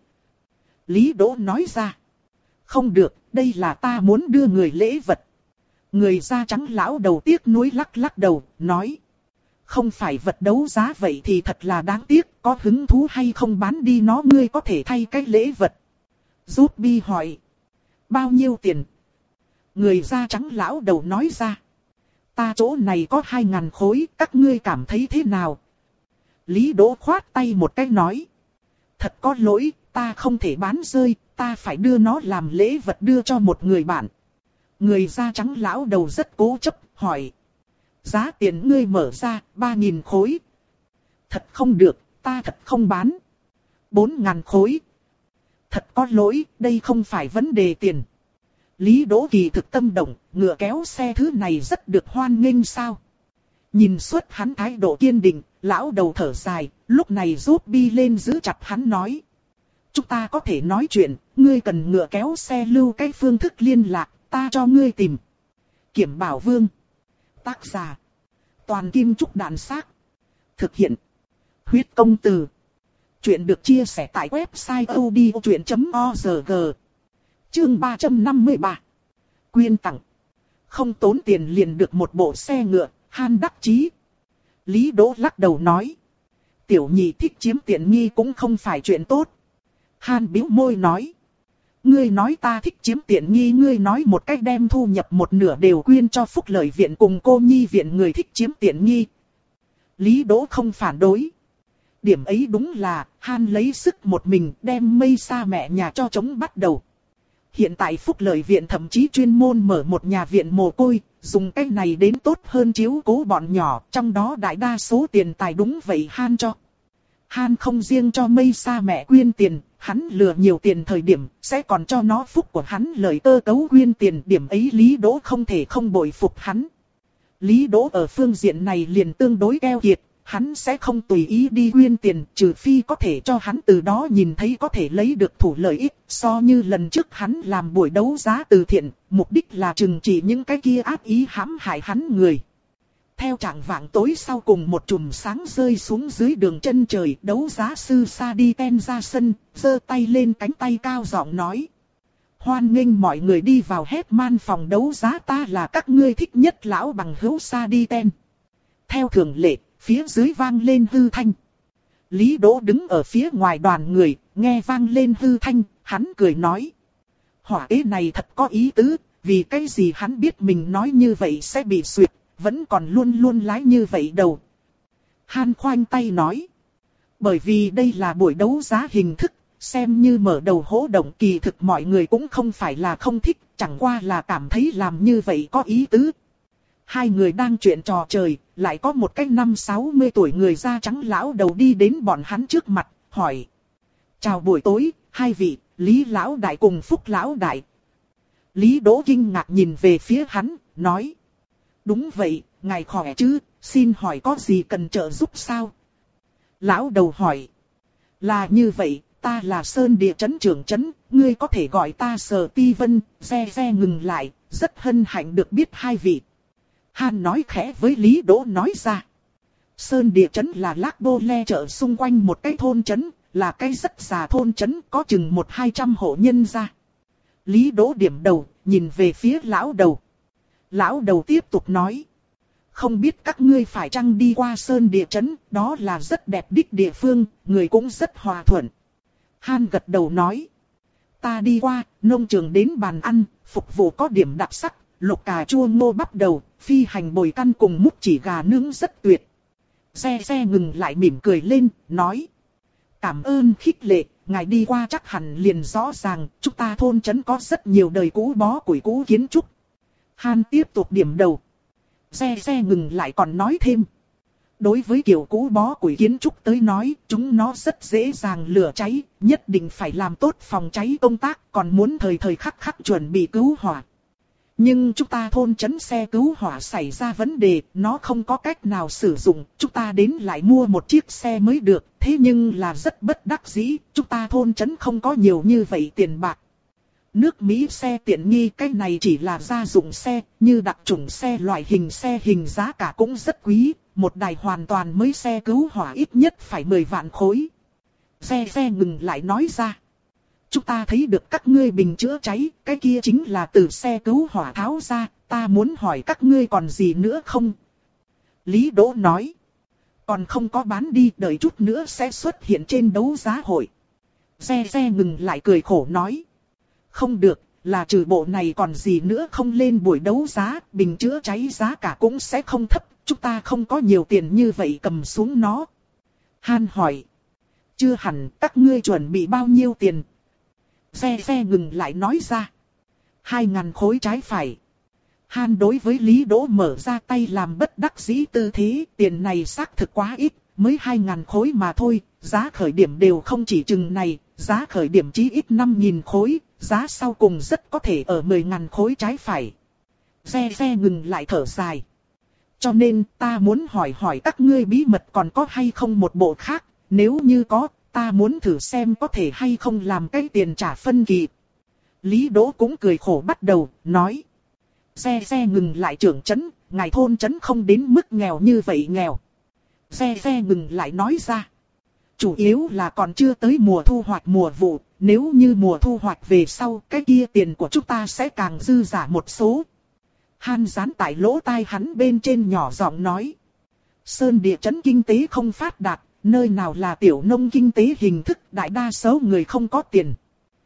Lý Đỗ nói ra. Không được, đây là ta muốn đưa người lễ vật. Người da trắng lão đầu tiếc nuối lắc lắc đầu, nói. Không phải vật đấu giá vậy thì thật là đáng tiếc, có hứng thú hay không bán đi nó ngươi có thể thay cái lễ vật. Giúp Bi hỏi. Bao nhiêu tiền? Người da trắng lão đầu nói ra. Ta chỗ này có hai ngàn khối, các ngươi cảm thấy thế nào? Lý Đỗ khoát tay một cái nói. Thật có lỗi, ta không thể bán rơi, ta phải đưa nó làm lễ vật đưa cho một người bạn. Người da trắng lão đầu rất cố chấp, hỏi. Giá tiền ngươi mở ra, ba nghìn khối. Thật không được, ta thật không bán. Bốn ngàn khối. Thật có lỗi, đây không phải vấn đề tiền. Lý Đỗ kỳ thực tâm động, ngựa kéo xe thứ này rất được hoan nghênh sao. Nhìn suốt hắn thái độ kiên định, lão đầu thở dài, lúc này rút bi lên giữ chặt hắn nói. Chúng ta có thể nói chuyện, ngươi cần ngựa kéo xe lưu cái phương thức liên lạc, ta cho ngươi tìm. Kiểm Bảo Vương. Tác giả. Toàn Kim Trúc Đàn Xác. Thực hiện. Huyết Công Từ. Chuyện được chia sẻ tại website odchuyện chấm org. Chương ba trăm năm mươi ba. Quyên tặng. Không tốn tiền liền được một bộ xe ngựa, Han đắc chí. Lý Đỗ lắc đầu nói. Tiểu nhị thích chiếm tiện nghi cũng không phải chuyện tốt. Han bĩu môi nói. Ngươi nói ta thích chiếm tiện nghi, ngươi nói một cách đem thu nhập một nửa đều quyên cho phúc lợi viện cùng cô nhi viện người thích chiếm tiện nghi. Lý Đỗ không phản đối. Điểm ấy đúng là, Han lấy sức một mình đem mây xa mẹ nhà cho chống bắt đầu. Hiện tại phúc lợi viện thậm chí chuyên môn mở một nhà viện mồ côi, dùng cách này đến tốt hơn chiếu cố bọn nhỏ, trong đó đại đa số tiền tài đúng vậy Han cho. Han không riêng cho mây xa mẹ quyên tiền, hắn lừa nhiều tiền thời điểm, sẽ còn cho nó phúc của hắn lời cơ cấu quyên tiền, điểm ấy Lý Đỗ không thể không bội phục hắn. Lý Đỗ ở phương diện này liền tương đối keo kiệt, hắn sẽ không tùy ý đi quyên tiền, trừ phi có thể cho hắn từ đó nhìn thấy có thể lấy được thủ lợi ích, so như lần trước hắn làm buổi đấu giá từ thiện, mục đích là trừng trị những cái kia ác ý hãm hại hắn người. Theo trạng vạng tối sau cùng một chùm sáng rơi xuống dưới đường chân trời, đấu giá sư Sa Đi Ten ra sân, giơ tay lên cánh tay cao giọng nói. Hoan nghênh mọi người đi vào Hetman phòng đấu giá, ta là các ngươi thích nhất lão bằng hữu Sa Đi Ten. Theo thường lệ, phía dưới vang lên hư thanh. Lý Đỗ đứng ở phía ngoài đoàn người, nghe vang lên hư thanh, hắn cười nói. Hỏa kế này thật có ý tứ, vì cái gì hắn biết mình nói như vậy sẽ bị xuyệt. Vẫn còn luôn luôn lái như vậy đầu. Han khoanh tay nói. Bởi vì đây là buổi đấu giá hình thức, xem như mở đầu hỗ động, kỳ thực mọi người cũng không phải là không thích, chẳng qua là cảm thấy làm như vậy có ý tứ. Hai người đang chuyện trò trời, lại có một cái năm sáu mươi tuổi người da trắng lão đầu đi đến bọn hắn trước mặt, hỏi. Chào buổi tối, hai vị, Lý lão đại cùng Phúc lão đại. Lý Đỗ kinh ngạc nhìn về phía hắn, nói. Đúng vậy, ngài khỏe chứ, xin hỏi có gì cần trợ giúp sao? Lão đầu hỏi. Là như vậy, ta là Sơn Địa Trấn trưởng trấn, ngươi có thể gọi ta Sở Ti Vân. Xe xe ngừng lại, rất hân hạnh được biết hai vị. Han nói khẽ với Lý Đỗ nói ra. Sơn Địa Trấn là Lác Đô Le chợ xung quanh một cái thôn trấn, là cái rất già thôn trấn, có chừng một hai trăm hộ nhân gia. Lý Đỗ điểm đầu, nhìn về phía lão đầu. Lão đầu tiếp tục nói. Không biết các ngươi phải chăng đi qua Sơn Địa Trấn, đó là rất đẹp đích địa phương, người cũng rất hòa thuận. Han gật đầu nói. Ta đi qua, nông trường đến bàn ăn, phục vụ có điểm đặc sắc, lục cà chua ngô bắp đầu, phi hành bồi căn cùng mút chỉ gà nướng rất tuyệt. Xe xe ngừng lại mỉm cười lên, nói. Cảm ơn khích lệ, ngài đi qua chắc hẳn liền rõ ràng, chúng ta thôn trấn có rất nhiều đời cũ bó củi cũ kiến trúc. Han tiếp tục điểm đầu. Xe xe ngừng lại còn nói thêm. Đối với kiểu cũ bó củi kiến trúc tới nói, chúng nó rất dễ dàng lửa cháy, nhất định phải làm tốt phòng cháy công tác, còn muốn thời thời khắc khắc chuẩn bị cứu hỏa. Nhưng chúng ta thôn trấn xe cứu hỏa xảy ra vấn đề, nó không có cách nào sử dụng, chúng ta đến lại mua một chiếc xe mới được, thế nhưng là rất bất đắc dĩ, chúng ta thôn trấn không có nhiều như vậy tiền bạc. Nước Mỹ xe tiện nghi, cái này chỉ là gia dụng xe, như đặc chủng xe loại hình xe hình giá cả cũng rất quý, một đài hoàn toàn mới xe cứu hỏa ít nhất phải mười vạn khối. Xe xe ngừng lại nói ra. Chúng ta thấy được các ngươi bình chữa cháy, cái kia chính là từ xe cứu hỏa tháo ra, ta muốn hỏi các ngươi còn gì nữa không? Lý Đỗ nói. Còn không có bán đi, đợi chút nữa sẽ xuất hiện trên đấu giá hội. Xe xe ngừng lại cười khổ nói. Không được, là trừ bộ này còn gì nữa không lên buổi đấu giá, bình chữa cháy giá cả cũng sẽ không thấp, chúng ta không có nhiều tiền như vậy cầm xuống nó. Han hỏi. Chưa hẳn, các ngươi chuẩn bị bao nhiêu tiền? Xe xe ngừng lại nói ra. Hai ngàn khối trái phải. Han đối với Lý Đỗ mở ra tay làm bất đắc dĩ tư thế, tiền này xác thực quá ít, mới hai ngàn khối mà thôi, giá khởi điểm đều không chỉ chừng này, giá khởi điểm chí ít năm nghìn khối, giá sau cùng rất có thể ở mười ngàn khối trái phải. Xe xe ngừng lại thở dài. Cho nên ta muốn hỏi hỏi các ngươi bí mật còn có hay không một bộ khác, nếu như có, ta muốn thử xem có thể hay không làm cái tiền trả phân kỳ. Lý Đỗ cũng cười khổ bắt đầu, nói. Xe xe ngừng lại trưởng trấn, ngài thôn trấn không đến mức nghèo như vậy nghèo. Xe xe ngừng lại nói ra. Chủ yếu là còn chưa tới mùa thu hoạch mùa vụ, nếu như mùa thu hoạch về sau, cái kia tiền của chúng ta sẽ càng dư giả một số. Han dán tại lỗ tai hắn bên trên nhỏ giọng nói. Sơn địa trấn kinh tế không phát đạt, nơi nào là tiểu nông kinh tế hình thức, đại đa số người không có tiền.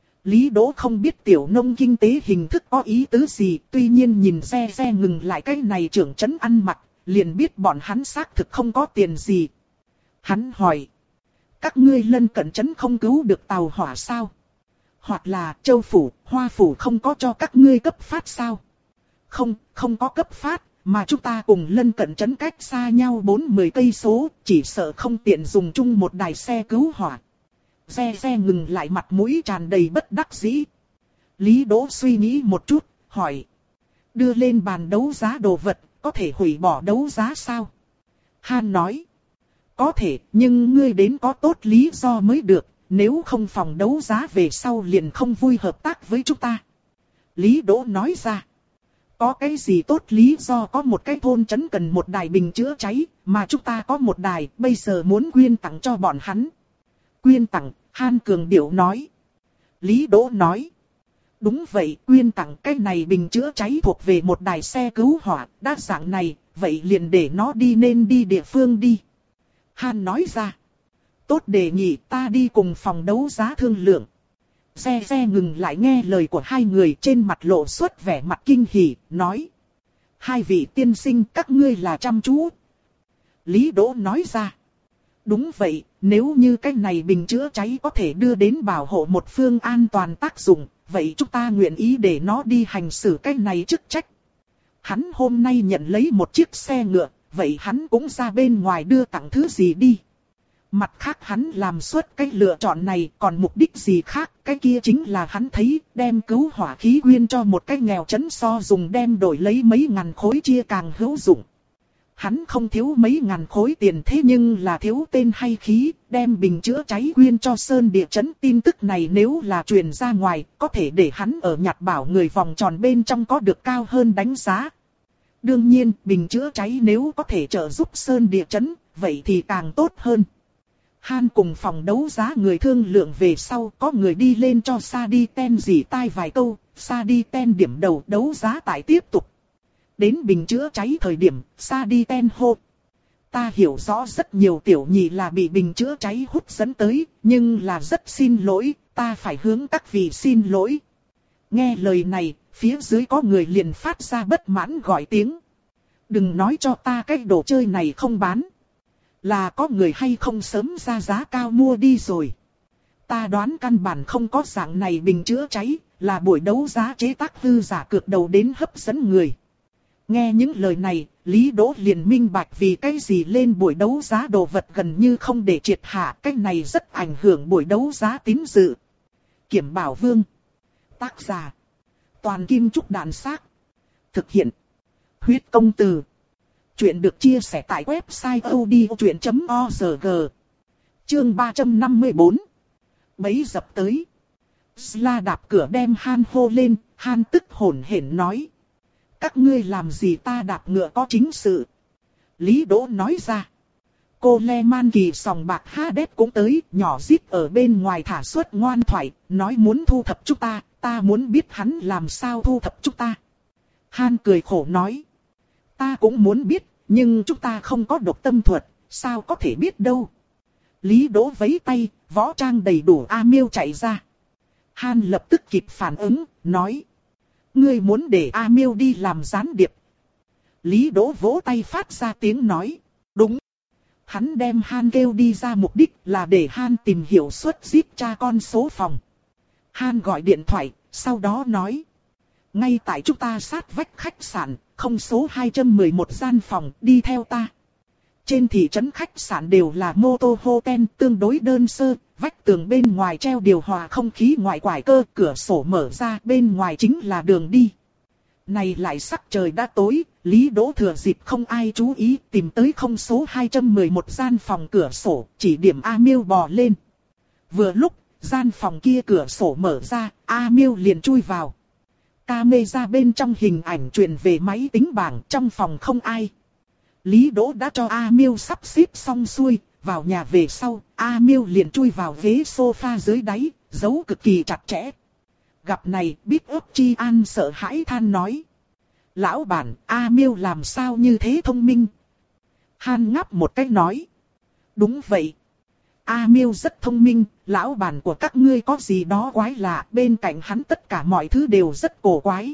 Lý Đỗ không biết tiểu nông kinh tế hình thức có ý tứ gì, tuy nhiên nhìn xe xe ngừng lại cái này trưởng trấn ăn mặc, liền biết bọn hắn xác thực không có tiền gì. Hắn hỏi, các ngươi lân cận trấn không cứu được tàu hỏa sao? Hoặc là châu phủ, hoa phủ không có cho các ngươi cấp phát sao? Không, không có cấp phát, mà chúng ta cùng lân cận trấn cách xa nhau bốn mươi cây số, chỉ sợ không tiện dùng chung một đài xe cứu hỏa. Xe xe ngừng lại mặt mũi tràn đầy bất đắc dĩ. Lý Đỗ suy nghĩ một chút, hỏi. Đưa lên bàn đấu giá đồ vật, có thể hủy bỏ đấu giá sao? Han nói. Có thể, nhưng ngươi đến có tốt lý do mới được, nếu không phòng đấu giá về sau liền không vui hợp tác với chúng ta. Lý Đỗ nói ra. Có cái gì tốt lý do có một cái thôn trấn cần một đài bình chữa cháy, mà chúng ta có một đài, bây giờ muốn quyên tặng cho bọn hắn. Quyên tặng, Han cường điệu nói. Lý Đỗ nói. Đúng vậy, quyên tặng cái này bình chữa cháy thuộc về một đài xe cứu hỏa, đa dạng này, vậy liền để nó đi nên đi địa phương đi. Han nói ra. Tốt đề nghị, ta đi cùng phòng đấu giá thương lượng. Xe xe ngừng lại nghe lời của hai người, trên mặt lộ xuất vẻ mặt kinh hỉ, nói. Hai vị tiên sinh, các ngươi là chăm chú. Lý Đỗ nói ra. Đúng vậy, nếu như cái này bình chữa cháy có thể đưa đến bảo hộ một phương an toàn tác dụng, vậy chúng ta nguyện ý để nó đi hành xử cái này chức trách. Hắn hôm nay nhận lấy một chiếc xe ngựa, vậy hắn cũng ra bên ngoài đưa tặng thứ gì đi. Mặt khác hắn làm suốt cái lựa chọn này, còn mục đích gì khác, cái kia chính là hắn thấy đem cứu hỏa khí quyên cho một cái nghèo trấn so dùng đem đổi lấy mấy ngàn khối chia càng hữu dụng. Hắn không thiếu mấy ngàn khối tiền, thế nhưng là thiếu tên hay khí, đem bình chữa cháy quyên cho Sơn địa trấn. Tin tức này nếu là truyền ra ngoài, có thể để hắn ở nhặt bảo người vòng tròn bên trong có được cao hơn đánh giá. Đương nhiên, bình chữa cháy nếu có thể trợ giúp Sơn địa trấn, vậy thì càng tốt hơn. Han cùng phòng đấu giá người thương lượng về sau, có người đi lên cho Sa Đi Ten dỉ tai vài câu, Sa Đi Ten điểm đầu đấu giá tại tiếp tục. Đến bình chữa cháy thời điểm, Sa Đi Ten hô. Ta hiểu rõ rất nhiều tiểu nhị là bị bình chữa cháy hút dẫn tới, nhưng là rất xin lỗi, ta phải hướng các vị xin lỗi. Nghe lời này, phía dưới có người liền phát ra bất mãn gọi tiếng. Đừng nói cho ta cái đồ chơi này không bán. Là có người hay không sớm ra giá cao mua đi rồi. Ta đoán căn bản không có dạng này bình chữa cháy, là buổi đấu giá chế tác hư giả cược đầu đến hấp dẫn người. Nghe những lời này, Lý Đỗ liền minh bạch vì cái gì lên buổi đấu giá đồ vật gần như không để triệt hạ, cái này rất ảnh hưởng buổi đấu giá tín dự. Kiểm Bảo Vương. Tác giả. Toàn Kim Trúc Đàn Xác. Thực hiện. Huyết Công Từ. Chuyện được chia sẻ tại website odchuyện chấm org. Chương ba trăm năm mươi bốn. Bấy dập tới. Sla đạp cửa đem Han hô lên, Han tức hổn hển nói. Các ngươi làm gì ta đạp ngựa có chính sự. Lý Đỗ nói ra. Cô Le Man Kỳ sòng bạc Hades cũng tới, nhỏ rít ở bên ngoài thả suất ngoan thoại, nói muốn thu thập chúng ta, ta muốn biết hắn làm sao thu thập chúng ta. Han cười khổ nói. Ta cũng muốn biết, nhưng chúng ta không có độc tâm thuật, sao có thể biết đâu. Lý Đỗ vẫy tay, võ trang đầy đủ A Miêu chạy ra. Han lập tức kịp phản ứng, nói. Ngươi muốn để A Miêu đi làm gián điệp. Lý Đỗ vỗ tay phát ra tiếng nói. Đúng. Hắn đem Han kêu đi ra mục đích là để Han tìm hiểu suất giết cha con số phòng. Han gọi điện thoại, sau đó nói. Ngay tại chúng ta sát vách khách sạn, không số hai một một gian phòng, đi theo ta. Trên thị trấn khách sạn đều là mô tô hotel tương đối đơn sơ, vách tường bên ngoài treo điều hòa không khí ngoại quải cơ, cửa sổ mở ra, bên ngoài chính là đường đi. Này lại sắc trời đã tối, Lý Đỗ thừa dịp không ai chú ý tìm tới không số hai một một gian phòng cửa sổ, chỉ điểm A Miêu bò lên. Vừa lúc, gian phòng kia cửa sổ mở ra, A Miêu liền chui vào. Camera bên trong hình ảnh truyền về máy tính bảng, trong phòng không ai. Lý Đỗ đã cho A Miêu sắp xếp xong xuôi, vào nhà về sau, A Miêu liền chui vào ghế sofa dưới đáy, giấu cực kỳ chặt chẽ. Gặp này, Big ấp Chi An sợ hãi than nói. Lão bản, A Miêu làm sao như thế thông minh? Han ngáp một cái nói. Đúng vậy. A Miêu rất thông minh, lão bản của các ngươi có gì đó quái lạ, bên cạnh hắn tất cả mọi thứ đều rất cổ quái.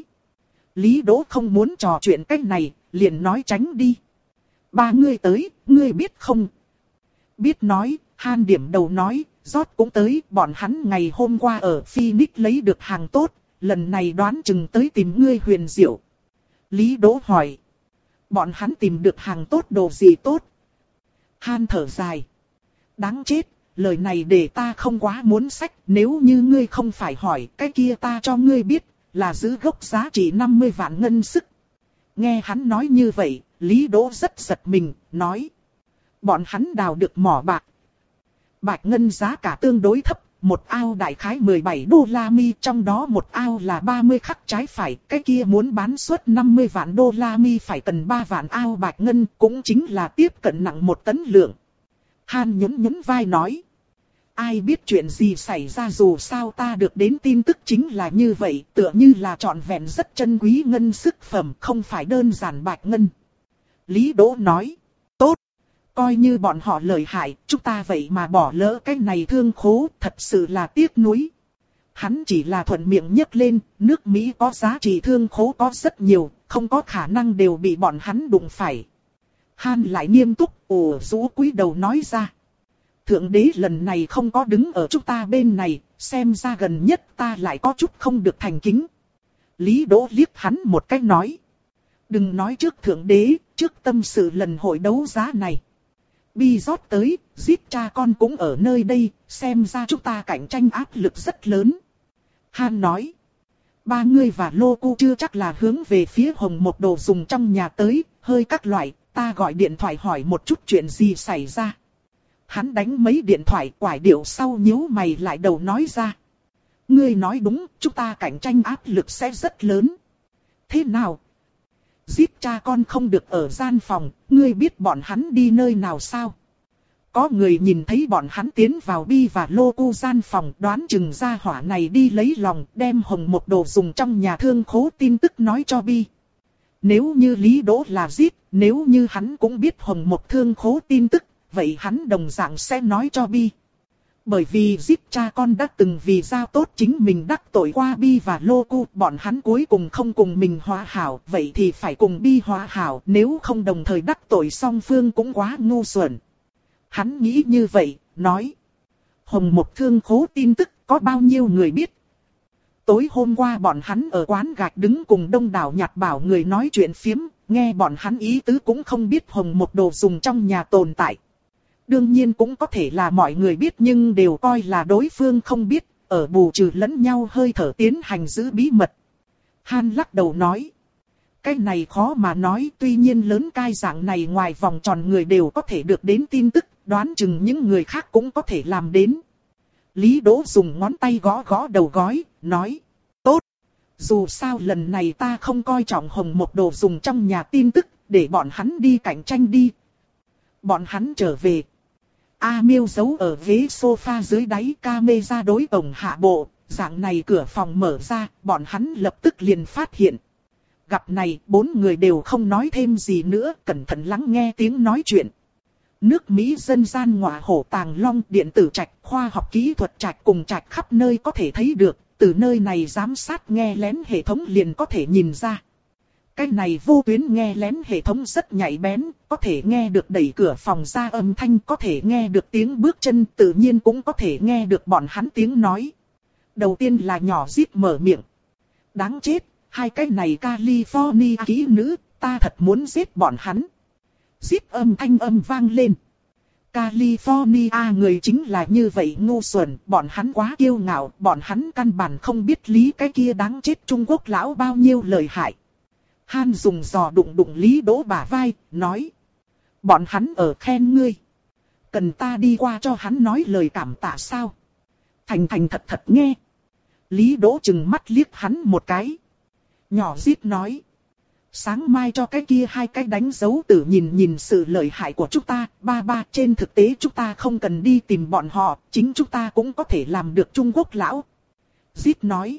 Lý Đỗ không muốn trò chuyện cách này, liền nói tránh đi. Ba ngươi tới, ngươi biết không? Biết nói, Han điểm đầu nói, Rót cũng tới, bọn hắn ngày hôm qua ở Phoenix lấy được hàng tốt, lần này đoán chừng tới tìm ngươi Huyền Diệu. Lý Đỗ hỏi, bọn hắn tìm được hàng tốt đồ gì tốt? Han thở dài. Đáng chết, lời này để ta không quá muốn sách, nếu như ngươi không phải hỏi, cái kia ta cho ngươi biết, là giữ gốc giá trị năm mươi vạn ngân sức. Nghe hắn nói như vậy, Lý Đỗ rất giật mình, nói. Bọn hắn đào được mỏ bạc. Bạch ngân giá cả tương đối thấp, một ao đại khái mười bảy đô la mi, trong đó một ao là ba mươi khắc trái phải, cái kia muốn bán suất năm mươi vạn đô la mi phải cần ba vạn ao bạch ngân, cũng chính là tiếp cận nặng một tấn lượng. Han nhún nhún vai nói. Ai biết chuyện gì xảy ra, dù sao ta được đến tin tức chính là như vậy, tựa như là trọn vẹn rất chân quý ngân sức phẩm, không phải đơn giản bạch ngân. Lý Đỗ nói, tốt, coi như bọn họ lợi hại, chúng ta vậy mà bỏ lỡ cái này thương khố, thật sự là tiếc nuối. Hắn chỉ là thuận miệng nhấc lên, nước Mỹ có giá trị thương khố có rất nhiều, không có khả năng đều bị bọn hắn đụng phải. Han lại nghiêm túc, ồ rũ cúi đầu nói ra. Thượng đế lần này không có đứng ở chúng ta bên này, xem ra gần nhất ta lại có chút không được thành kính. Lý Đỗ liếc hắn một cái nói. Đừng nói trước thượng đế, trước tâm sự lần hội đấu giá này. Bi rót tới, giết cha con cũng ở nơi đây, xem ra chúng ta cạnh tranh áp lực rất lớn. Han nói. Ba người và Lô Cu chưa chắc là hướng về phía Hồng một đồ dùng trong nhà tới, hơi các loại, ta gọi điện thoại hỏi một chút chuyện gì xảy ra. Hắn đánh mấy điện thoại quải điệu sau nhíu mày lại đầu nói ra. Ngươi nói đúng, chúng ta cạnh tranh áp lực sẽ rất lớn. Thế nào? Giết cha con không được ở gian phòng, ngươi biết bọn hắn đi nơi nào sao? Có người nhìn thấy bọn hắn tiến vào Bi và Lô Cu gian phòng, đoán chừng gia hỏa này đi lấy lòng, đem Hồng một đồ dùng trong nhà thương khố tin tức nói cho Bi. Nếu như Lý Đỗ là giết, nếu như hắn cũng biết Hồng một thương khố tin tức, vậy hắn đồng dạng sẽ nói cho Bi. Bởi vì giết cha con đã từng vì giao tốt chính mình đắc tội qua Bi và Lô Cu, bọn hắn cuối cùng không cùng mình hòa hảo, vậy thì phải cùng Bi hòa hảo, nếu không đồng thời đắc tội song phương cũng quá ngu xuẩn. Hắn nghĩ như vậy, nói. Hồng một thương khố tin tức có bao nhiêu người biết? Tối hôm qua bọn hắn ở quán gạch đứng cùng đông đảo nhặt bảo người nói chuyện phiếm, nghe bọn hắn ý tứ cũng không biết Hồng một đồ dùng trong nhà tồn tại. Đương nhiên cũng có thể là mọi người biết nhưng đều coi là đối phương không biết, ở bù trừ lẫn nhau hơi thở tiến hành giữ bí mật. Han lắc đầu nói. Cái này khó mà nói, tuy nhiên lớn cai dạng này ngoài vòng tròn người đều có thể được đến tin tức, đoán chừng những người khác cũng có thể làm đến. Lý Đỗ dùng ngón tay gõ gõ đầu gói, nói. Tốt. Dù sao lần này ta không coi trọng Hồng một đồ dùng trong nhà tin tức, để bọn hắn đi cạnh tranh đi. Bọn hắn trở về. A Miêu giấu ở ghế sofa dưới đáy camera đối ổng hạ bộ, dạng này cửa phòng mở ra, bọn hắn lập tức liền phát hiện. Gặp này, bốn người đều không nói thêm gì nữa, cẩn thận lắng nghe tiếng nói chuyện. Nước Mỹ dân gian ngọa hổ tàng long, điện tử trạch, khoa học kỹ thuật trạch cùng trạch khắp nơi có thể thấy được, từ nơi này giám sát nghe lén hệ thống liền có thể nhìn ra. Cái này vô tuyến nghe lén hệ thống rất nhạy bén, có thể nghe được đẩy cửa phòng ra âm thanh, có thể nghe được tiếng bước chân, tự nhiên cũng có thể nghe được bọn hắn tiếng nói. Đầu tiên là nhỏ Zip mở miệng. Đáng chết, hai cái này California kỹ nữ, ta thật muốn giết bọn hắn. Zip âm thanh âm vang lên. California người chính là như vậy ngu xuẩn, bọn hắn quá kiêu ngạo, bọn hắn căn bản không biết lý cái kia đáng chết Trung Quốc lão bao nhiêu lợi hại. Han dùng giò đụng đụng Lý Đỗ bả vai, nói. Bọn hắn ở khen ngươi. Cần ta đi qua cho hắn nói lời cảm tạ sao? Thành thành thật thật nghe. Lý Đỗ chừng mắt liếc hắn một cái. Nhỏ Zip nói. Sáng mai cho cái kia hai cái đánh dấu tử nhìn nhìn sự lợi hại của chúng ta. Ba ba, trên thực tế chúng ta không cần đi tìm bọn họ. Chính chúng ta cũng có thể làm được Trung Quốc lão. Zip nói.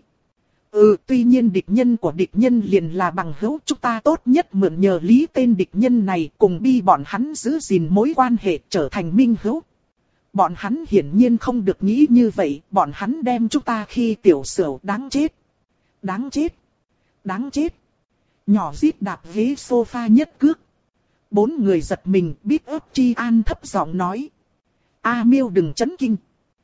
Ừ, tuy nhiên địch nhân của địch nhân liền là bằng hữu, chúng ta tốt nhất mượn nhờ lý tên địch nhân này cùng bi bọn hắn giữ gìn mối quan hệ trở thành minh hữu. Bọn hắn hiển nhiên không được nghĩ như vậy, bọn hắn đem chúng ta khi tiểu sửu đáng chết. Đáng chết. Đáng chết. Nhỏ Zip đạp ghế sofa nhất cước. Bốn người giật mình, biết ớt Chi An thấp giọng nói. A Miêu đừng chấn kinh.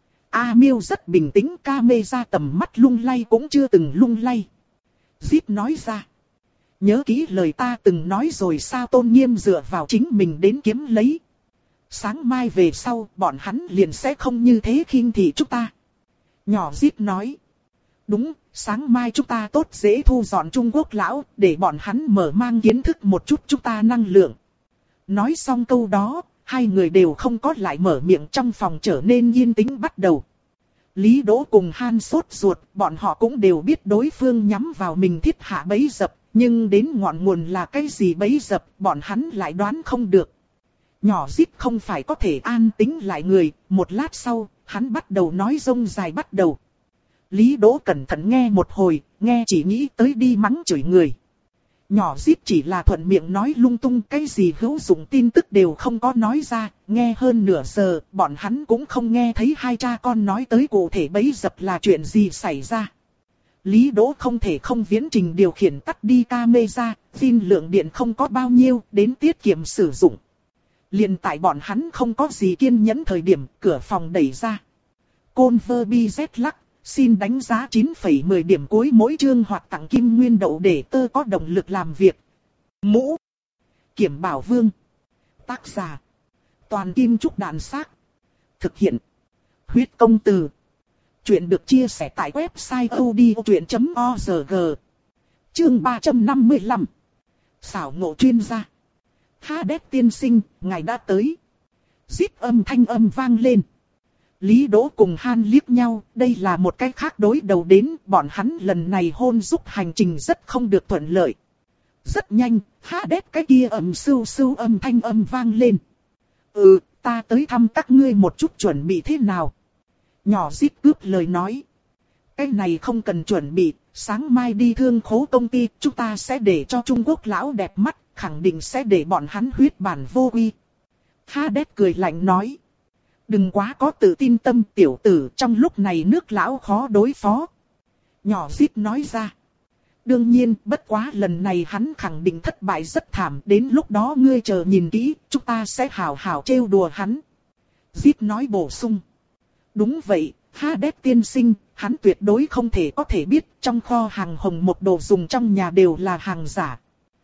A Miêu rất bình tĩnh, ca mê ra tầm mắt lung lay cũng chưa từng lung lay. Zip nói ra. Nhớ kỹ lời ta từng nói rồi sao, tôn nghiêm dựa vào chính mình đến kiếm lấy. Sáng mai về sau, bọn hắn liền sẽ không như thế khinh thị chúng ta. Nhỏ Zip nói. Đúng, sáng mai chúng ta tốt dễ thu dọn Trung Quốc lão, để bọn hắn mở mang kiến thức một chút chúng ta năng lượng. Nói xong câu đó, hai người đều không có lại mở miệng, trong phòng trở nên yên tĩnh bắt đầu. Lý Đỗ cùng Han sốt ruột, bọn họ cũng đều biết đối phương nhắm vào mình thiết hạ bẫy dập, nhưng đến ngọn nguồn là cái gì bẫy dập, bọn hắn lại đoán không được. Nhỏ Zip không phải có thể an tĩnh lại người, một lát sau, hắn bắt đầu nói rông dài bắt đầu. Lý Đỗ cẩn thận nghe một hồi, nghe chỉ nghĩ tới đi mắng chửi người. Nhỏ Zip chỉ là thuận miệng nói lung tung, cái gì hữu dụng tin tức đều không có nói ra, nghe hơn nửa giờ, bọn hắn cũng không nghe thấy hai cha con nói tới cụ thể bẫy dập là chuyện gì xảy ra. Lý Đỗ không thể không viễn trình điều khiển tắt đi camera, pin lượng điện không có bao nhiêu, đến tiết kiệm sử dụng. Liền tại bọn hắn không có gì kiên nhẫn thời điểm, cửa phòng đẩy ra. Converbi Z lắc. Xin đánh giá chín phẩy mười điểm cuối mỗi chương hoặc tặng kim nguyên đậu để tơ có động lực làm việc. Mũ. Kiểm Bảo Vương. Tác giả. Toàn Kim Trúc Đàn Xác. Thực hiện. Huyết Công Từ. Chuyện được chia sẻ tại website odchuyện chấm org. Chương ba trăm năm mươi lăm. Xảo ngộ chuyên gia. Hades tiên sinh, ngài đã tới. Zip âm thanh âm vang lên. Lý Đỗ cùng Han liếc nhau, đây là một cái khác đối đầu đến, bọn hắn lần này hôn giúp hành trình rất không được thuận lợi. Rất nhanh, Hades cái kia ầm sưu sưu âm thanh âm vang lên. Ừ, ta tới thăm các ngươi một chút, chuẩn bị thế nào? Nhỏ Zip cướp lời nói. Cái này không cần chuẩn bị, sáng mai đi thương khố công ty, chúng ta sẽ để cho Trung Quốc lão đẹp mắt, khẳng định sẽ để bọn hắn huyết bản vô quy. Hades cười lạnh nói. Đừng quá có tự tin tâm tiểu tử, trong lúc này nước lão khó đối phó. Nhỏ Zip nói ra. Đương nhiên, bất quá lần này hắn khẳng định thất bại rất thảm, đến lúc đó ngươi chờ nhìn kỹ, chúng ta sẽ hào hào trêu đùa hắn. Zip nói bổ sung. Đúng vậy, Hades tiên sinh, hắn tuyệt đối không thể có thể biết trong kho hàng hồng một đồ dùng trong nhà đều là hàng giả.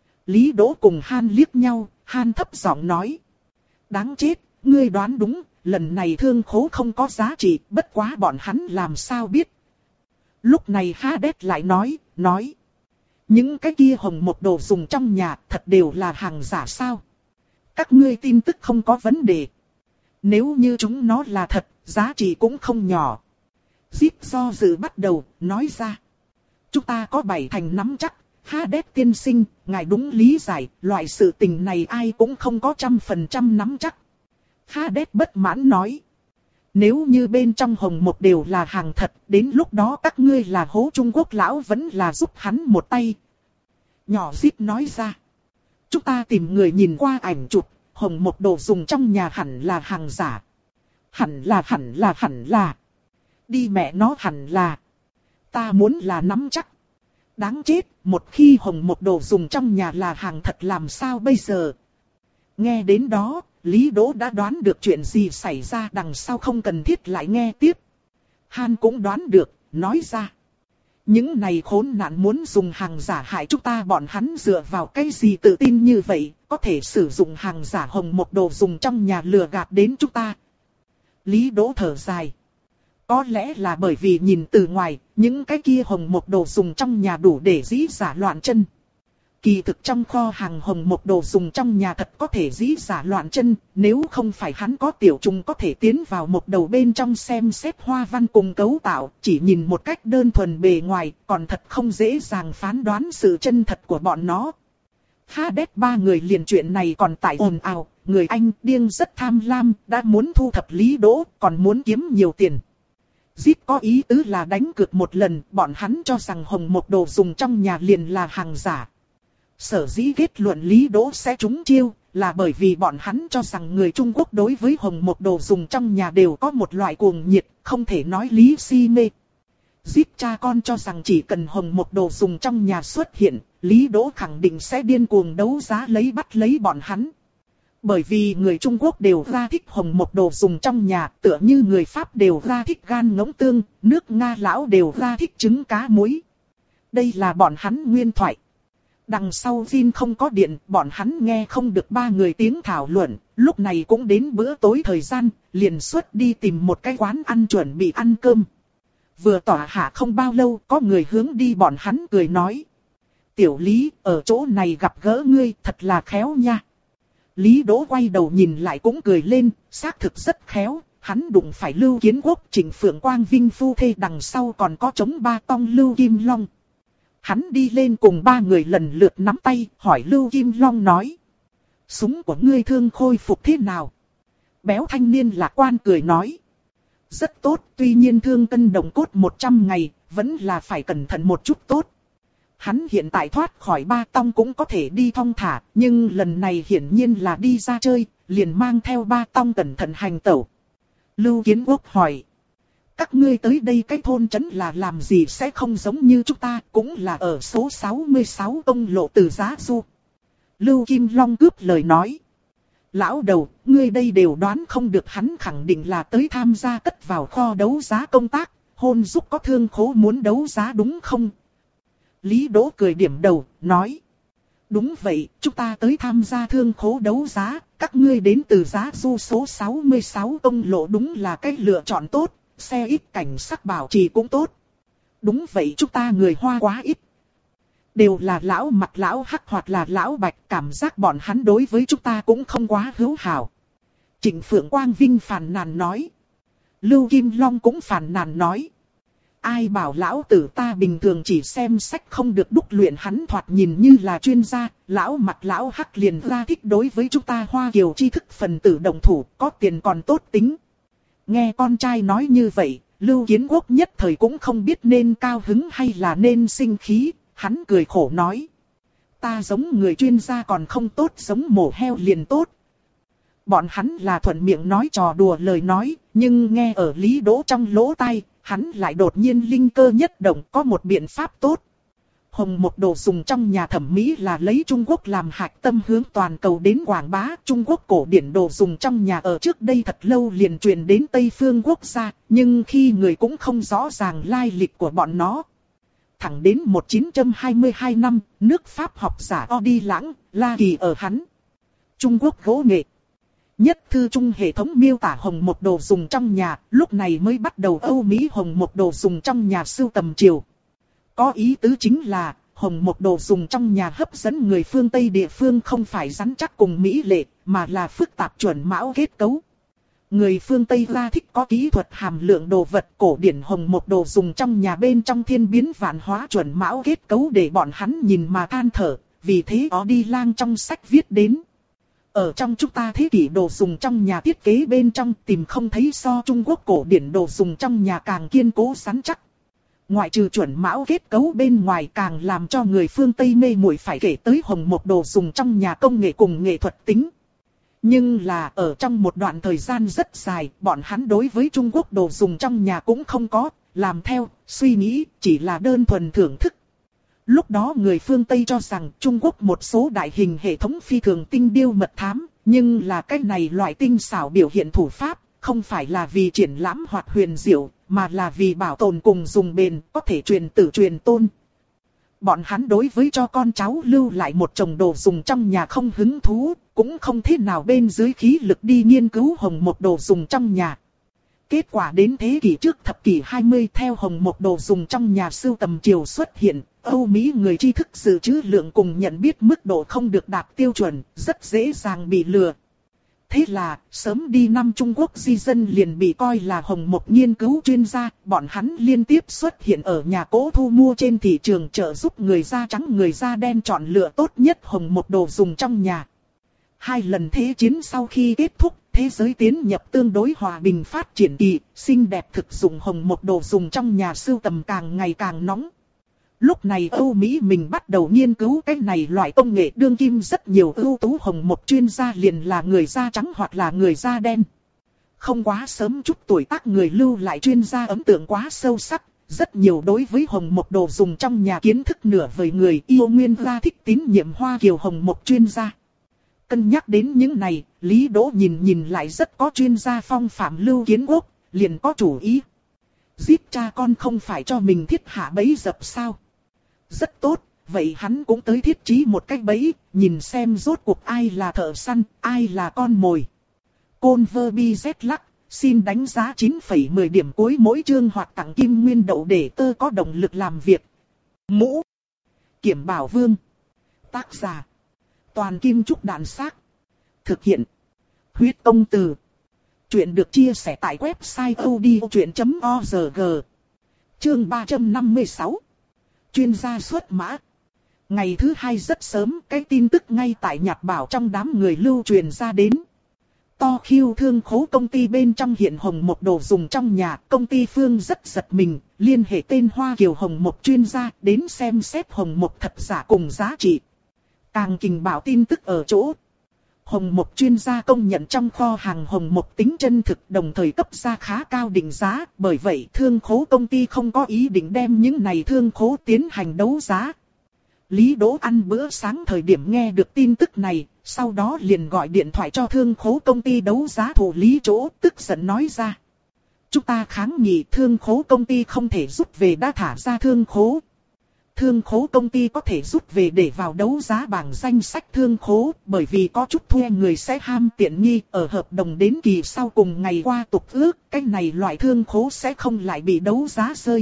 Lý Đỗ cùng Han liếc nhau, Han thấp giọng nói. Đáng chết, ngươi đoán đúng. Lần này thương khố không có giá trị, bất quá bọn hắn làm sao biết. Lúc này Hades lại nói, nói. Những cái kia hồng một đồ dùng trong nhà thật đều là hàng giả sao? Các ngươi tin tức không có vấn đề. Nếu như chúng nó là thật, giá trị cũng không nhỏ. Zip do dự bắt đầu, nói ra. Chúng ta có bảy thành nắm chắc, Hades tiên sinh, ngài đúng lý giải, loại sự tình này ai cũng không có trăm phần trăm nắm chắc. Hades bất mãn nói. Nếu như bên trong hồng một đều là hàng thật, đến lúc đó các ngươi là hố Trung Quốc lão vẫn là giúp hắn một tay. Nhỏ Zip nói ra. Chúng ta tìm người nhìn qua ảnh chụp, hồng một đồ dùng trong nhà hẳn là hàng giả. Hẳn là hẳn là hẳn là. Đi mẹ nó hẳn là. Ta muốn là nắm chắc. Đáng chết, một khi hồng một đồ dùng trong nhà là hàng thật làm sao bây giờ? Nghe đến đó, Lý Đỗ đã đoán được chuyện gì xảy ra, đằng sau không cần thiết lại nghe tiếp. Han cũng đoán được, nói ra. Những này khốn nạn muốn dùng hàng giả hại chúng ta, bọn hắn dựa vào cái gì tự tin như vậy, có thể sử dụng hàng giả hồng một đồ dùng trong nhà lừa gạt đến chúng ta. Lý Đỗ thở dài. Có lẽ là bởi vì nhìn từ ngoài, những cái kia hồng một đồ dùng trong nhà đủ để dĩ giả loạn chân. Kỳ thực trong kho hàng hồng một đồ dùng trong nhà thật có thể dĩ giả loạn chân, nếu không phải hắn có tiểu trùng có thể tiến vào một đầu bên trong xem xét hoa văn cùng cấu tạo, chỉ nhìn một cách đơn thuần bề ngoài, còn thật không dễ dàng phán đoán sự chân thật của bọn nó. Hades ba người liền chuyện này còn tại ồn ào, người Anh điên rất tham lam, đã muốn thu thập Lý Đỗ, còn muốn kiếm nhiều tiền. Zip có ý tứ là đánh cược một lần, bọn hắn cho rằng hồng một đồ dùng trong nhà liền là hàng giả. Sở dĩ kết luận Lý Đỗ sẽ trúng chiêu, là bởi vì bọn hắn cho rằng người Trung Quốc đối với hồng một đồ dùng trong nhà đều có một loại cuồng nhiệt, không thể nói lý si mê. Zip cha con cho rằng chỉ cần hồng một đồ dùng trong nhà xuất hiện, Lý Đỗ khẳng định sẽ điên cuồng đấu giá lấy bắt lấy bọn hắn. Bởi vì người Trung Quốc đều ra thích hồng một đồ dùng trong nhà, tựa như người Pháp đều ra thích gan ngỗng tương, nước Nga lão đều ra thích trứng cá muối. Đây là bọn hắn nguyên thoại. Đằng sau Vin không có điện, bọn hắn nghe không được ba người tiếng thảo luận, lúc này cũng đến bữa tối thời gian, liền xuất đi tìm một cái quán ăn chuẩn bị ăn cơm. Vừa tỏa hạ không bao lâu, có người hướng đi bọn hắn cười nói. Tiểu Lý, ở chỗ này gặp gỡ ngươi, thật là khéo nha. Lý Đỗ quay đầu nhìn lại cũng cười lên, xác thực rất khéo, hắn đụng phải Lưu Kiến Quốc, Trịnh Phượng Quang Vinh phu thê, đằng sau còn có chống ba tong Lưu Kim Long. Hắn đi lên cùng ba người lần lượt nắm tay, hỏi Lưu Kim Long nói. Súng của ngươi thương khôi phục thế nào? Béo thanh niên lạc quan cười nói. Rất tốt, tuy nhiên thương cân đồng cốt một trăm ngày, vẫn là phải cẩn thận một chút tốt. Hắn hiện tại thoát khỏi ba tong cũng có thể đi thong thả, nhưng lần này hiển nhiên là đi ra chơi, liền mang theo ba tong cẩn thận hành tẩu. Lưu Kiến Quốc hỏi. Các ngươi tới đây cái thôn trấn là làm gì sẽ không giống như chúng ta, cũng là ở số sáu mươi sáu Tông Lộ Từ Giá Du. Lưu Kim Long cướp lời nói. Lão đầu, ngươi đây đều đoán không được, hắn khẳng định là tới tham gia cất vào kho đấu giá công tác, hôn giúp có thương khố muốn đấu giá đúng không? Lý Đỗ cười điểm đầu, nói. Đúng vậy, chúng ta tới tham gia thương khố đấu giá, các ngươi đến Từ Giá Du số sáu mươi sáu Tông Lộ đúng là cái lựa chọn tốt. Xe ít cảnh sắc bảo trì cũng tốt. Đúng vậy, chúng ta người Hoa quá ít. Đều là lão mặt lão hắc hoặc là lão bạch, cảm giác bọn hắn đối với chúng ta cũng không quá hữu hảo. Trịnh Phượng Quang Vinh phàn nàn nói. Lưu Kim Long cũng phàn nàn nói. Ai bảo lão tử ta bình thường chỉ xem sách không được đúc luyện, hắn thoạt nhìn như là chuyên gia, lão mặt lão hắc liền ra thích đối với chúng ta Hoa Kiều tri thức phần tử đồng thủ, có tiền còn tốt tính. Nghe con trai nói như vậy, Lưu Kiến Quốc nhất thời cũng không biết nên cao hứng hay là nên sinh khí, hắn cười khổ nói. Ta giống người chuyên gia còn không tốt, giống mổ heo liền tốt. Bọn hắn là thuận miệng nói trò đùa lời nói, nhưng nghe ở Lý Đỗ trong lỗ tai, hắn lại đột nhiên linh cơ nhất động, có một biện pháp tốt. Hồng một đồ dùng trong nhà thẩm mỹ là lấy Trung Quốc làm hạch tâm, hướng toàn cầu đến quảng bá. Trung Quốc cổ điển đồ dùng trong nhà ở trước đây thật lâu liền truyền đến Tây phương quốc gia, nhưng khi người cũng không rõ ràng lai lịch của bọn nó. Thẳng đến một nghìn chín trăm hai mươi hai năm, nước Pháp học giả Odi Lãng, La Kỳ ở hắn Trung Quốc gỗ nghệ nhất thư trung hệ thống miêu tả hồng một đồ dùng trong nhà, lúc này mới bắt đầu Âu Mỹ hồng một đồ dùng trong nhà sưu tầm chiều. Có ý tứ chính là, hồng một đồ dùng trong nhà hấp dẫn người phương Tây địa phương không phải rắn chắc cùng mỹ lệ, mà là phức tạp chuẩn mão kết cấu. Người phương Tây ra thích có kỹ thuật hàm lượng đồ vật, cổ điển hồng một đồ dùng trong nhà bên trong thiên biến vạn hóa chuẩn mão kết cấu để bọn hắn nhìn mà than thở, vì thế ó đi lang trong sách viết đến. Ở trong chúng ta thế kỷ đồ dùng trong nhà thiết kế bên trong tìm không thấy so Trung Quốc cổ điển đồ dùng trong nhà càng kiên cố rắn chắc. Ngoại trừ chuẩn mão kết cấu bên ngoài, càng làm cho người phương Tây mê muội phải kể tới hồng một đồ dùng trong nhà công nghệ cùng nghệ thuật tính. Nhưng là ở trong một đoạn thời gian rất dài, bọn hắn đối với Trung Quốc đồ dùng trong nhà cũng không có làm theo, suy nghĩ, chỉ là đơn thuần thưởng thức. Lúc đó người phương Tây cho rằng Trung Quốc một số đại hình hệ thống phi thường tinh điêu mật thám, nhưng là cái này loại tinh xảo biểu hiện thủ pháp, không phải là vì triển lãm hoặc huyền diệu, mà là vì bảo tồn cùng dùng bền, có thể truyền tử truyền tôn. Bọn hắn đối với cho con cháu lưu lại một chồng đồ dùng trong nhà không hứng thú, cũng không thế nào bên dưới khí lực đi nghiên cứu hồng một đồ dùng trong nhà. Kết quả đến thế kỷ trước thập kỷ hai mươi theo hồng một đồ dùng trong nhà sưu tầm triều xuất hiện, Âu Mỹ người tri thức dự trữ lượng cùng nhận biết mức độ không được đạt tiêu chuẩn, rất dễ dàng bị lừa. Thế là, sớm đi năm Trung Quốc di dân liền bị coi là hồng một nghiên cứu chuyên gia, bọn hắn liên tiếp xuất hiện ở nhà cỗ thu mua trên thị trường trợ giúp người da trắng người da đen chọn lựa tốt nhất hồng một đồ dùng trong nhà. Hai lần thế chiến sau khi kết thúc, thế giới tiến nhập tương đối hòa bình phát triển kỳ, xinh đẹp thực dụng hồng một đồ dùng trong nhà sưu tầm càng ngày càng nóng. Lúc này Âu Mỹ mình bắt đầu nghiên cứu cái này loại công nghệ đương kim rất nhiều ưu tú hồng một chuyên gia liền là người da trắng hoặc là người da đen. Không quá sớm chút tuổi tác người lưu lại chuyên gia ấn tượng quá sâu sắc, rất nhiều đối với hồng một đồ dùng trong nhà kiến thức nửa vời người yêu nguyên gia thích tín nhiệm Hoa Kiều hồng một chuyên gia. Cân nhắc đến những này, Lý Đỗ nhìn nhìn lại rất có chuyên gia phong phạm Lưu Kiến Quốc, liền có chủ ý. Giết cha con không phải cho mình thiết hạ bẫy dập sao? Rất tốt, vậy hắn cũng tới thiết trí một cái bẫy, nhìn xem rốt cuộc ai là thợ săn, ai là con mồi. Côn vơ bi rét lắc, xin đánh giá chín phẩy mười điểm cuối mỗi chương hoặc tặng kim nguyên đậu để tơ có động lực làm việc. Mũ Kiểm Bảo Vương. Tác giả Toàn Kim Trúc Đạn Xác. Thực hiện Huyết Công Từ. Chuyện được chia sẻ tại website audiochuyện chấm org. Chương ba trăm năm mươi sáu. Chuyên gia xuất mã. Ngày thứ hai rất sớm, cái tin tức ngay tại Nhật Bảo trong đám người lưu truyền ra đến. To Khiêu Thương Khố công ty bên trong hiện hồng một đồ dùng trong nhà, công ty Phương rất giật mình, liên hệ tên Hoa Kiều hồng một chuyên gia đến xem xét hồng một thật giả cùng giá trị. Càng kình bảo tin tức ở chỗ. Hồng một chuyên gia công nhận trong kho hàng hồng một tính chân thực đồng thời cấp ra khá cao định giá, bởi vậy thương khố công ty không có ý định đem những này thương khố tiến hành đấu giá. Lý Đỗ ăn bữa sáng thời điểm nghe được tin tức này, sau đó liền gọi điện thoại cho thương khố công ty đấu giá thủ lý chỗ, tức giận nói ra. Chúng ta kháng nghị thương khố công ty không thể rút về đã thả ra thương khố. Thương khố công ty có thể rút về để vào đấu giá bảng danh sách thương khố, bởi vì có chút thuê người sẽ ham tiện nghi, ở hợp đồng đến kỳ sau cùng ngày qua tục ước, cái này loại thương khố sẽ không lại bị đấu giá rơi.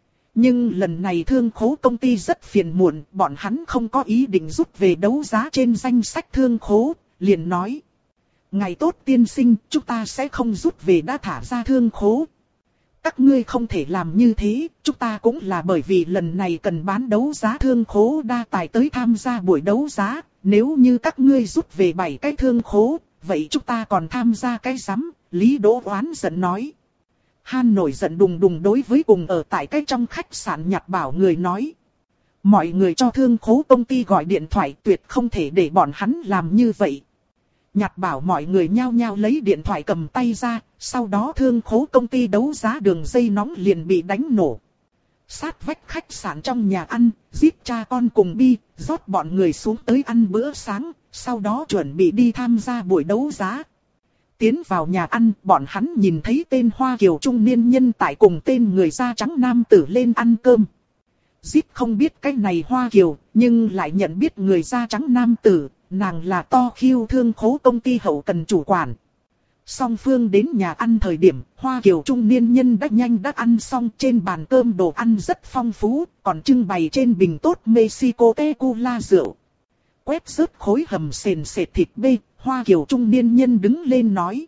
Nhưng lần này thương khố công ty rất phiền muộn, bọn hắn không có ý định rút về đấu giá trên danh sách thương khố, liền nói. Ngày tốt tiên sinh, chúng ta sẽ không rút về đã thả ra thương khố. Các ngươi không thể làm như thế, chúng ta cũng là bởi vì lần này cần bán đấu giá thương khố đa tài tới tham gia buổi đấu giá. Nếu như các ngươi rút về bảy cái thương khố, vậy chúng ta còn tham gia cái rắm, Lý Đỗ oán giận nói. Han nổi giận đùng đùng đối với cùng ở tại cái trong khách sạn Nhật Bảo người nói. Mọi người cho thương khố công ty gọi điện thoại tuyệt không thể để bọn hắn làm như vậy. Nhật Bảo mọi người nhao nhao lấy điện thoại cầm tay ra, sau đó thương khố công ty đấu giá đường dây nóng liền bị đánh nổ. Sát vách khách sạn trong nhà ăn, giết cha con cùng Bi, rót bọn người xuống tới ăn bữa sáng, sau đó chuẩn bị đi tham gia buổi đấu giá. Tiến vào nhà ăn, bọn hắn nhìn thấy tên Hoa Kiều trung niên nhân tại cùng tên người da trắng nam tử lên ăn cơm. Giết không biết cái này Hoa Kiều, nhưng lại nhận biết người da trắng nam tử, nàng là To Khiêu Thương khố công ty hậu cần chủ quản. Song phương đến nhà ăn thời điểm, Hoa Kiều trung niên nhân đã nhanh đã ăn xong, trên bàn cơm đồ ăn rất phong phú, còn trưng bày trên bình tốt Mexico tequila rượu. Quét rớt khối hầm sền sệt thịt bê, Hoa Kiều trung niên nhân đứng lên nói.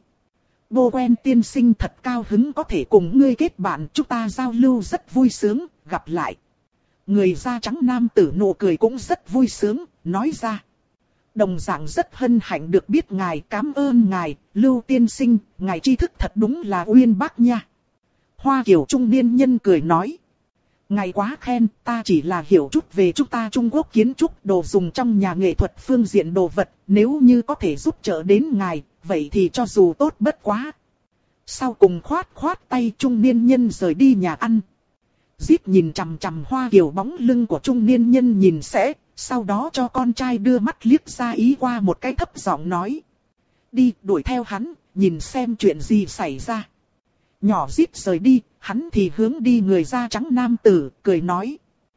Bô quen tiên sinh thật cao hứng có thể cùng ngươi kết bạn, chúng ta giao lưu rất vui sướng, gặp lại. Người da trắng nam tử nụ cười cũng rất vui sướng, nói ra. Đồng dạng rất hân hạnh được biết ngài, cảm ơn ngài, Lưu tiên sinh, ngài tri thức thật đúng là uyên bác nha. Hoa Kiều trung niên nhân cười nói. Ngài quá khen, ta chỉ là hiểu chút về chúng ta Trung Quốc kiến trúc đồ dùng trong nhà nghệ thuật phương diện đồ vật, nếu như có thể giúp trợ đến ngài, vậy thì cho dù tốt bất quá. Sau cùng khoát khoát tay trung niên nhân rời đi nhà ăn. Zip nhìn chằm chằm Hoa Kiều bóng lưng của trung niên nhân nhìn sẽ, sau đó cho con trai đưa mắt liếc ra ý qua một cái thấp giọng nói. Đi, đuổi theo hắn, nhìn xem chuyện gì xảy ra. Nhỏ Zip rời đi, hắn thì hướng đi người da trắng nam tử, cười nói.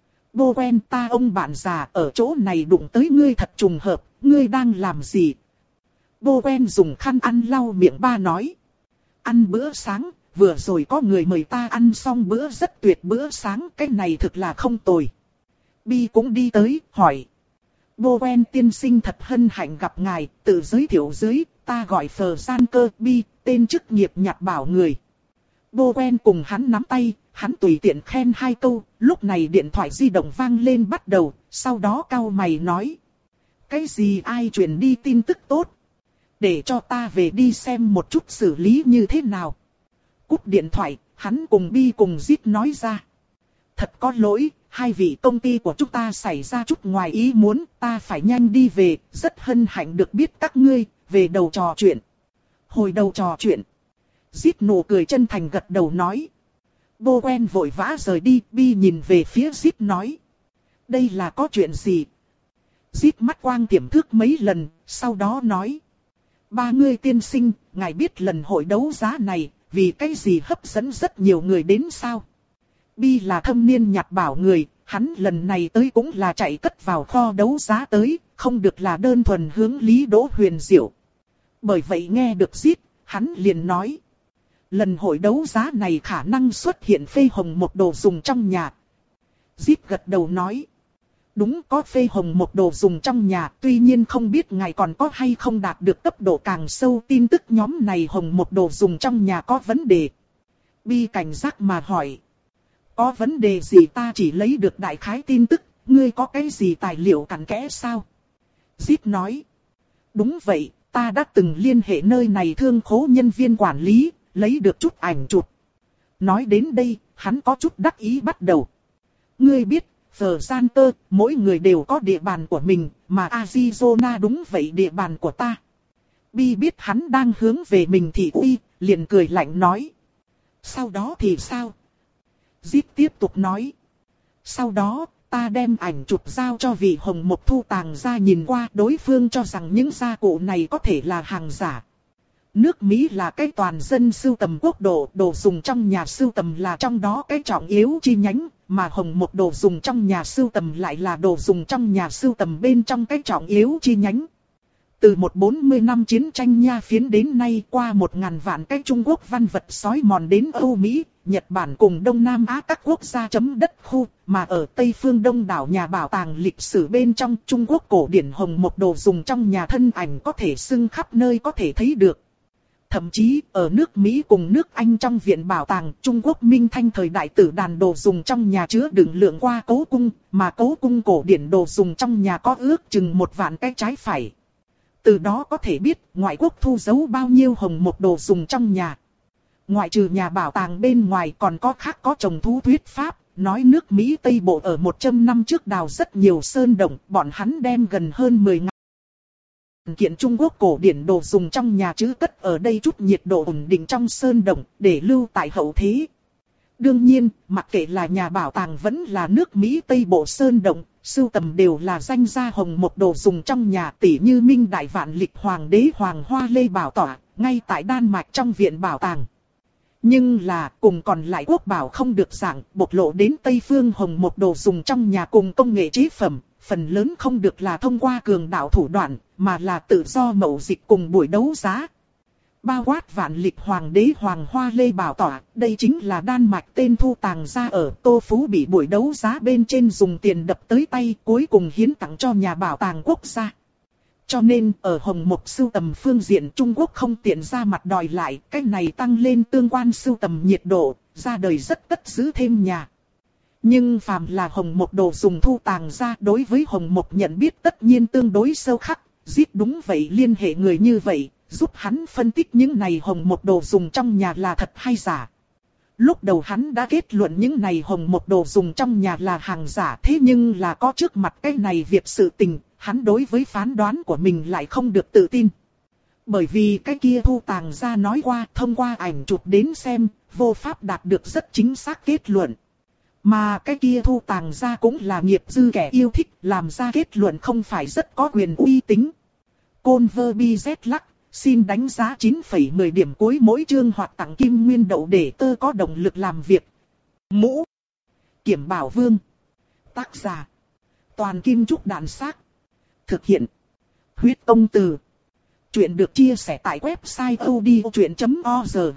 Bô quen ta ông bạn già ở chỗ này đụng tới ngươi thật trùng hợp, ngươi đang làm gì? Bô quen dùng khăn ăn lau miệng ba nói. Ăn bữa sáng, vừa rồi có người mời ta ăn xong bữa rất tuyệt bữa sáng, cái này thực là không tồi. Bi cũng đi tới, hỏi. Bô quen tiên sinh thật hân hạnh gặp ngài, tự giới thiệu dưới, ta gọi Phờ Gian Cơ Bi, tên chức nghiệp nhặt bảo người. Bô quen cùng hắn nắm tay, hắn tùy tiện khen hai câu, lúc này điện thoại di động vang lên bắt đầu, sau đó cau mày nói. Cái gì ai truyền đi tin tức tốt? Để cho ta về đi xem một chút xử lý như thế nào. Cúp điện thoại, hắn cùng Bi cùng Zip nói ra. Thật có lỗi, hai vị công ty của chúng ta xảy ra chút ngoài ý muốn, ta phải nhanh đi về, rất hân hạnh được biết các ngươi, về đầu trò chuyện. Hồi đầu trò chuyện. Zip nụ cười chân thành gật đầu nói. Bô quen vội vã rời đi, Bi nhìn về phía Zip nói. Đây là có chuyện gì? Zip mắt quang tiềm thức mấy lần, sau đó nói. Ba ngươi tiên sinh, ngài biết lần hội đấu giá này, vì cái gì hấp dẫn rất nhiều người đến sao? Bi là thâm niên nhặt bảo người, hắn lần này tới cũng là chạy cất vào kho đấu giá tới, không được là đơn thuần hướng Lý Đỗ Huyền Diệu. Bởi vậy nghe được Zip, hắn liền nói. Lần hội đấu giá này khả năng xuất hiện phê hồng một đồ dùng trong nhà. Zip gật đầu nói. Đúng có phê hồng một đồ dùng trong nhà, tuy nhiên không biết ngài còn có hay không đạt được cấp độ càng sâu tin tức nhóm này hồng một đồ dùng trong nhà có vấn đề. Bi cảnh giác mà hỏi. Có vấn đề gì ta chỉ lấy được đại khái tin tức, ngươi có cái gì tài liệu cặn kẽ sao? Zip nói. Đúng vậy, ta đã từng liên hệ nơi này thương khố nhân viên quản lý, lấy được chút ảnh chụp. Nói đến đây, hắn có chút đắc ý bắt đầu. Ngươi biết, Phờ Gian Cơ, mỗi người đều có địa bàn của mình, mà Arizona đúng vậy địa bàn của ta. Bi biết hắn đang hướng về mình thì uy, liền cười lạnh nói. Sau đó thì sao? Zip tiếp tục nói. Sau đó, ta đem ảnh chụp giao cho vị hồng một thu tàng ra nhìn qua, đối phương cho rằng những gia cụ này có thể là hàng giả. Nước Mỹ là cái toàn dân sưu tầm quốc độ, đồ dùng trong nhà sưu tầm là trong đó cái trọng yếu chi nhánh, mà hồng một đồ dùng trong nhà sưu tầm lại là đồ dùng trong nhà sưu tầm bên trong cái trọng yếu chi nhánh. Từ một bốn mươi năm chiến tranh Nha Phiến đến nay qua một ngàn vạn cái Trung Quốc văn vật sói mòn đến Âu Mỹ, Nhật Bản cùng Đông Nam Á các quốc gia chấm đất khu, mà ở Tây phương Đông đảo nhà bảo tàng lịch sử bên trong Trung Quốc cổ điển hồng một đồ dùng trong nhà thân ảnh có thể xưng khắp nơi có thể thấy được. Thậm chí, ở nước Mỹ cùng nước Anh trong viện bảo tàng, Trung Quốc Minh Thanh thời đại tử đàn đồ dùng trong nhà chứa đựng lượng qua cấu cung, mà cấu cung cổ điển đồ dùng trong nhà có ước chừng một vạn cái trái phải. Từ đó có thể biết, ngoại quốc thu giấu bao nhiêu hồng một đồ dùng trong nhà. Ngoại trừ nhà bảo tàng bên ngoài còn có khác có trồng thú thuyết pháp, nói nước Mỹ Tây Bộ ở một trăm năm trước đào rất nhiều sơn động, bọn hắn đem gần hơn mười ngàn kiện Trung Quốc cổ điển đồ dùng trong nhà trữ cất ở đây chút nhiệt độ ổn định trong sơn động, để lưu tại hậu thế. Đương nhiên, mặc kệ là nhà bảo tàng vẫn là nước Mỹ Tây Bộ sơn động, sưu tầm đều là danh gia hồng một đồ dùng trong nhà tỷ như Minh Đại Vạn Lịch Hoàng đế Hoàng Hoa Lê bảo tỏa, ngay tại Đan Mạch trong viện bảo tàng. Nhưng là cùng còn lại quốc bảo không được giảng, bộc lộ đến Tây phương hồng một đồ dùng trong nhà cùng công nghệ chế phẩm, phần lớn không được là thông qua cường đạo thủ đoạn, mà là tự do mậu dịch cùng buổi đấu giá. Bao quát Vạn Lịch Hoàng đế Hoàng Hoa Lê bảo tỏa, đây chính là Đan Mạch tên thu tàng ra ở Tô Phú bị buổi đấu giá bên trên dùng tiền đập tới tay cuối cùng hiến tặng cho nhà bảo tàng quốc gia. Cho nên ở hồng mộc sưu tầm phương diện Trung Quốc không tiện ra mặt đòi lại, cái này tăng lên tương quan sưu tầm nhiệt độ, ra đời rất cất giữ thêm nhà. Nhưng phàm là hồng mộc đồ dùng thu tàng ra đối với hồng mộc nhận biết tất nhiên tương đối sâu khắc, giết đúng vậy liên hệ người như vậy, giúp hắn phân tích những này hồng mộc đồ dùng trong nhà là thật hay giả. Lúc đầu hắn đã kết luận những này hồng mộc đồ dùng trong nhà là hàng giả, thế nhưng là có trước mặt cái này việc sự tình, hắn đối với phán đoán của mình lại không được tự tin. Bởi vì cái kia thu tàng ra nói qua, thông qua ảnh chụp đến xem, vô pháp đạt được rất chính xác kết luận. Mà cái kia thu tàng ra cũng là nghiệp dư kẻ yêu thích, làm ra kết luận không phải rất có quyền uy tín. Converbiz lắc, xin đánh giá chín phẩy mười điểm cuối mỗi chương hoặc tặng kim nguyên đậu để tơ có động lực làm việc. Mũ Kiểm Bảo Vương. Tác giả Toàn Kim Trúc Đàn Xác. Thực hiện Huyết Công Từ. Chuyện được chia sẻ tại website odchuyện chấm org.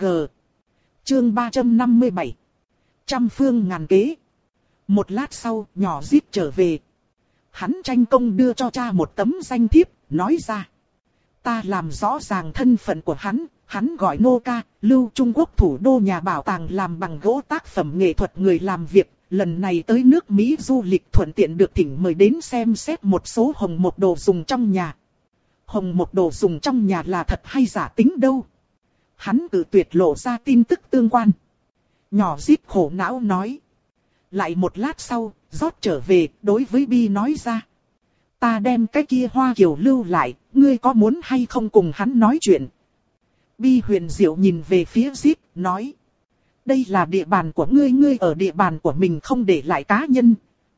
Chương ba trăm năm mươi bảy. Trăm phương ngàn kế. Một lát sau, nhỏ Zip trở về. Hắn tranh công đưa cho cha một tấm danh thiếp, nói ra. Ta làm rõ ràng thân phận của hắn, hắn gọi Noka, Lưu Trung Quốc thủ đô nhà bảo tàng làm bằng gỗ tác phẩm nghệ thuật người làm việc. Lần này tới nước Mỹ du lịch thuận tiện được thỉnh mời đến xem xét một số hồng một đồ dùng trong nhà. Hồng một đồ dùng trong nhà là thật hay giả tính đâu? Hắn tự tuyệt lộ ra tin tức tương quan. Nhỏ Zip khổ não nói. Lại một lát sau, rót trở về, đối với Bi nói ra. Ta đem cái kia Hoa Kiều lưu lại, ngươi có muốn hay không cùng hắn nói chuyện? Bi huyền diệu nhìn về phía Zip, nói. Đây là địa bàn của ngươi, ngươi ở địa bàn của mình không để lại cá nhân.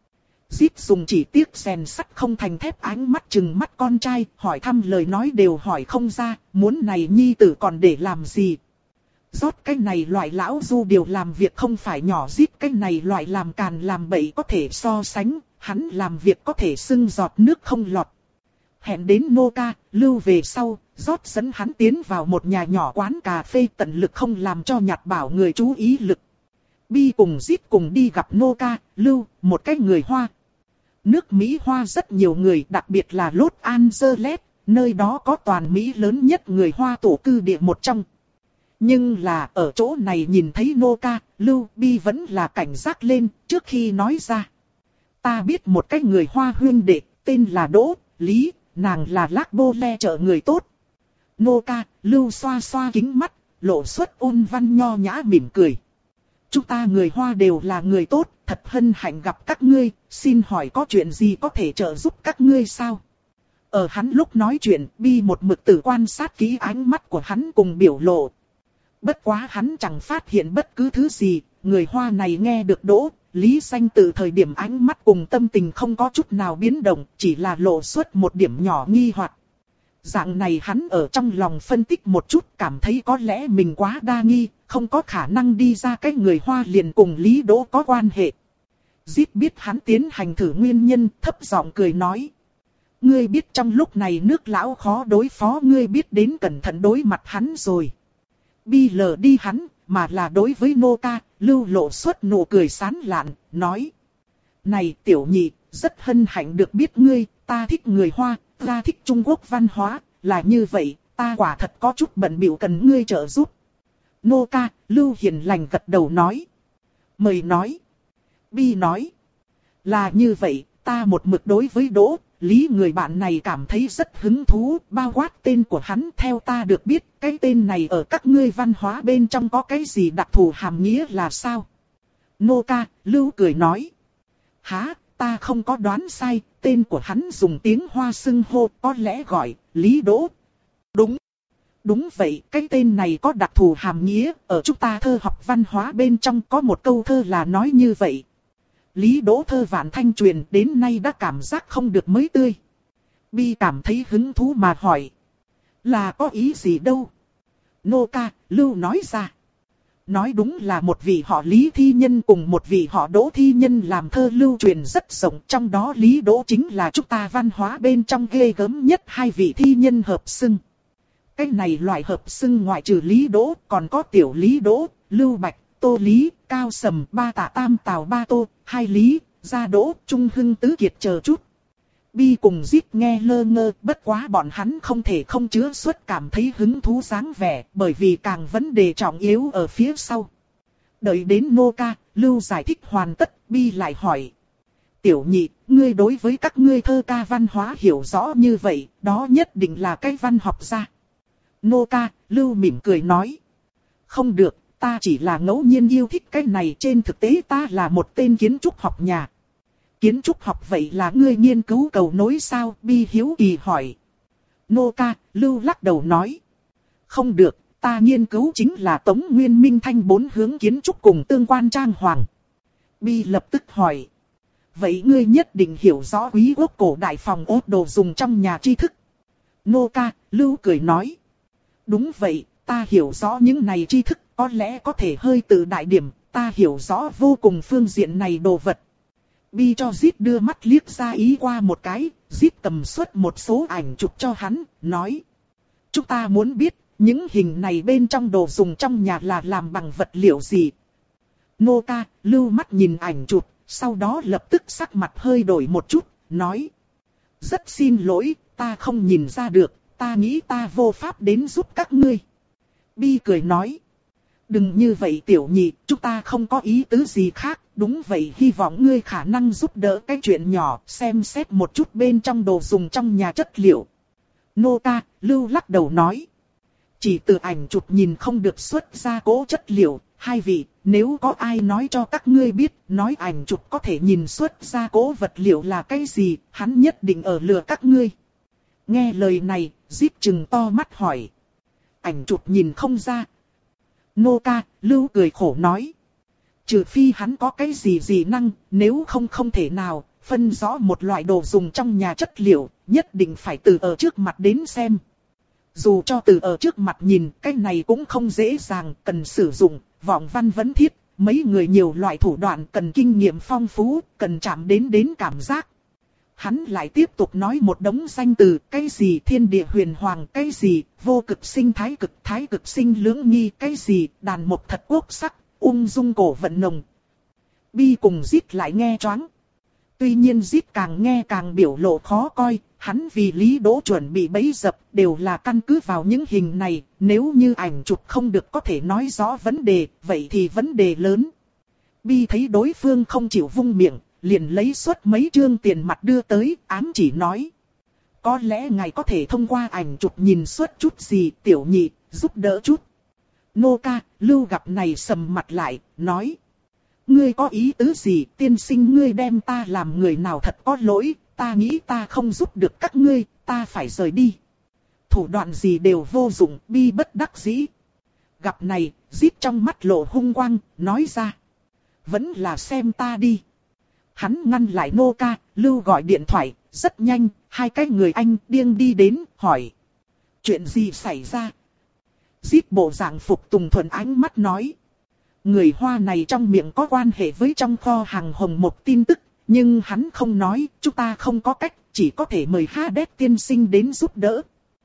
Zip dùng chỉ tiếc rèn sắt không thành thép ánh mắt chừng mắt con trai, hỏi thăm lời nói đều hỏi không ra, muốn này nhi tử còn để làm gì. Rót cái này loại lão du điều làm việc không phải nhỏ Zip cái này loại làm càn làm bậy có thể so sánh, hắn làm việc có thể sưng giọt nước không lọt. Hẹn đến Noka, Lưu về sau, rót dẫn hắn tiến vào một nhà nhỏ quán cà phê tận lực không làm cho nhạt bảo người chú ý lực. Bi cùng Zip cùng đi gặp Noka, Lưu, một cái người Hoa. Nước Mỹ Hoa rất nhiều người, đặc biệt là Los Angeles, nơi đó có toàn Mỹ lớn nhất người Hoa tổ cư địa một trong. Nhưng là ở chỗ này nhìn thấy Noka, Lưu, Bi vẫn là cảnh giác lên trước khi nói ra. Ta biết một cái người Hoa huyên đệ, tên là Đỗ, Lý, nàng là Lác Bô Le chợ người tốt. Noka, Lưu xoa xoa kính mắt, lộ xuất ôn văn nho nhã mỉm cười. Chúng ta người Hoa đều là người tốt, thật hân hạnh gặp các ngươi, xin hỏi có chuyện gì có thể trợ giúp các ngươi sao? Ở hắn lúc nói chuyện, Bi một mực tử quan sát kỹ ánh mắt của hắn cùng biểu lộ. Bất quá hắn chẳng phát hiện bất cứ thứ gì, người Hoa này nghe được Đỗ, Lý danh từ thời điểm ánh mắt cùng tâm tình không có chút nào biến động, chỉ là lộ xuất một điểm nhỏ nghi hoặc. Dạng này hắn ở trong lòng phân tích một chút, cảm thấy có lẽ mình quá đa nghi, không có khả năng đi ra cái người Hoa liền cùng Lý Đỗ có quan hệ. Zip biết hắn tiến hành thử nguyên nhân, thấp giọng cười nói. Ngươi biết trong lúc này nước lão khó đối phó, ngươi biết đến cẩn thận đối mặt hắn rồi. Bi lờ đi hắn, mà là đối với Noka, Lưu lộ xuất nụ cười sán lạn, nói. Này tiểu nhị, rất hân hạnh được biết ngươi, ta thích người Hoa, ta thích Trung Quốc văn hóa, là như vậy, ta quả thật có chút bận bịu cần ngươi trợ giúp. Noka, Lưu hiền lành gật đầu nói. Mời nói. Bi nói. Là như vậy, ta một mực đối với Đỗ, Lý người bạn này cảm thấy rất hứng thú, bao quát tên của hắn theo ta được biết, cái tên này ở các ngươi văn hóa bên trong có cái gì đặc thù hàm nghĩa là sao? Noka, Lưu cười nói. Hả, ta không có đoán sai, tên của hắn dùng tiếng Hoa xưng hô, có lẽ gọi, Lý Đỗ. Đúng. Đúng vậy, cái tên này có đặc thù hàm nghĩa, ở chúng ta thơ học văn hóa bên trong có một câu thơ là nói như vậy. Lý Đỗ thơ vạn thanh truyền đến nay đã cảm giác không được mới tươi. Bi cảm thấy hứng thú mà hỏi. Là có ý gì đâu? Noka, Lưu nói ra. Nói đúng là một vị họ Lý thi nhân cùng một vị họ Đỗ thi nhân làm thơ lưu truyền rất rộng. Trong đó Lý Đỗ chính là chúng ta văn hóa bên trong ghê gớm nhất hai vị thi nhân hợp xưng. Cái này loại hợp xưng ngoại trừ Lý Đỗ còn có tiểu Lý Đỗ, Lưu Bạch, Tô Lý, Cao Sầm, Ba Tạ Tam Tào Ba Tô, Hai Lý, Gia Đỗ, Trung Hưng Tứ Kiệt chờ chút. Bi cùng Zip nghe lơ ngơ, bất quá bọn hắn không thể không chứa xuất cảm thấy hứng thú dáng vẻ, bởi vì càng vấn đề trọng yếu ở phía sau. Đợi đến Noka, Lưu giải thích hoàn tất, Bi lại hỏi. Tiểu nhị, ngươi đối với các ngươi thơ ca văn hóa hiểu rõ như vậy, đó nhất định là cái văn học gia. Noka, Lưu mỉm cười nói. Không được, ta chỉ là ngẫu nhiên yêu thích cái này, trên thực tế ta là một tên kiến trúc học nhà. Kiến trúc học vậy là ngươi nghiên cứu cầu nối sao? Bi hiếu kỳ hỏi. Noka, Lưu lắc đầu nói. Không được, ta nghiên cứu chính là Tống Nguyên Minh Thanh bốn hướng kiến trúc cùng tương quan trang hoàng. Bi lập tức hỏi. Vậy ngươi nhất định hiểu rõ quý quốc cổ đại phòng ốt đồ dùng trong nhà tri thức. Nô ca, Lưu cười nói. Đúng vậy, ta hiểu rõ những này tri thức, có lẽ có thể hơi tự đại điểm, ta hiểu rõ vô cùng phương diện này đồ vật. Bi cho Zip đưa mắt liếc ra ý qua một cái, Zip cầm xuất một số ảnh chụp cho hắn, nói. Chúng ta muốn biết, những hình này bên trong đồ dùng trong nhà là làm bằng vật liệu gì. Nô ca, Lưu mắt nhìn ảnh chụp, sau đó lập tức sắc mặt hơi đổi một chút, nói. Rất xin lỗi, ta không nhìn ra được, ta nghĩ ta vô pháp đến giúp các ngươi. Bi cười nói. Đừng như vậy tiểu nhị, chúng ta không có ý tứ gì khác, đúng vậy hy vọng ngươi khả năng giúp đỡ cái chuyện nhỏ, xem xét một chút bên trong đồ dùng trong nhà chất liệu. Nô ca, Lưu lắc đầu nói. Chỉ từ ảnh chụp nhìn không được xuất ra cố chất liệu, hai vị, nếu có ai nói cho các ngươi biết, nói ảnh chụp có thể nhìn xuất ra cố vật liệu là cái gì, hắn nhất định ở lừa các ngươi. Nghe lời này, Zip trừng to mắt hỏi. Ảnh chụp nhìn không ra. Nô ca, Lưu cười khổ nói. Trừ phi hắn có cái gì gì năng, nếu không không thể nào, phân rõ một loại đồ dùng trong nhà chất liệu, nhất định phải từ ở trước mặt đến xem. Dù cho từ ở trước mặt nhìn, cái này cũng không dễ dàng, cần sử dụng, vọng văn vấn thiết, mấy người nhiều loại thủ đoạn cần kinh nghiệm phong phú, cần chạm đến đến cảm giác. Hắn lại tiếp tục nói một đống danh từ, cái gì thiên địa huyền hoàng, cái gì vô cực sinh thái cực, thái cực sinh lưỡng nghi, cái gì đàn mộc thật quốc sắc, ung dung cổ vận nồng. Bi cùng Zip lại nghe choáng. Tuy nhiên Zip càng nghe càng biểu lộ khó coi, hắn vì Lý Đỗ chuẩn bị bẫy dập đều là căn cứ vào những hình này, nếu như ảnh chụp không được có thể nói rõ vấn đề, vậy thì vấn đề lớn. Bi thấy đối phương không chịu vung miệng, liền lấy suất mấy trương tiền mặt đưa tới, ám chỉ nói. Có lẽ ngài có thể thông qua ảnh chụp nhìn suất chút gì, tiểu nhị, giúp đỡ chút. Nô ca, Lưu gặp này sầm mặt lại, nói. Ngươi có ý tứ gì, tiên sinh ngươi đem ta làm người nào thật có lỗi, ta nghĩ ta không giúp được các ngươi, ta phải rời đi. Thủ đoạn gì đều vô dụng, Bi bất đắc dĩ. Gặp này, Zip trong mắt lộ hung quang, nói ra. Vẫn là xem ta đi. Hắn ngăn lại Nô ca, Lưu gọi điện thoại, rất nhanh, hai cái người anh điên đi đến, hỏi. Chuyện gì xảy ra? Zip bộ dạng phục tùng thuần ánh mắt nói. Người Hoa này trong miệng có quan hệ với trong kho hàng hồng một tin tức, nhưng hắn không nói, chúng ta không có cách, chỉ có thể mời Hades tiên sinh đến giúp đỡ.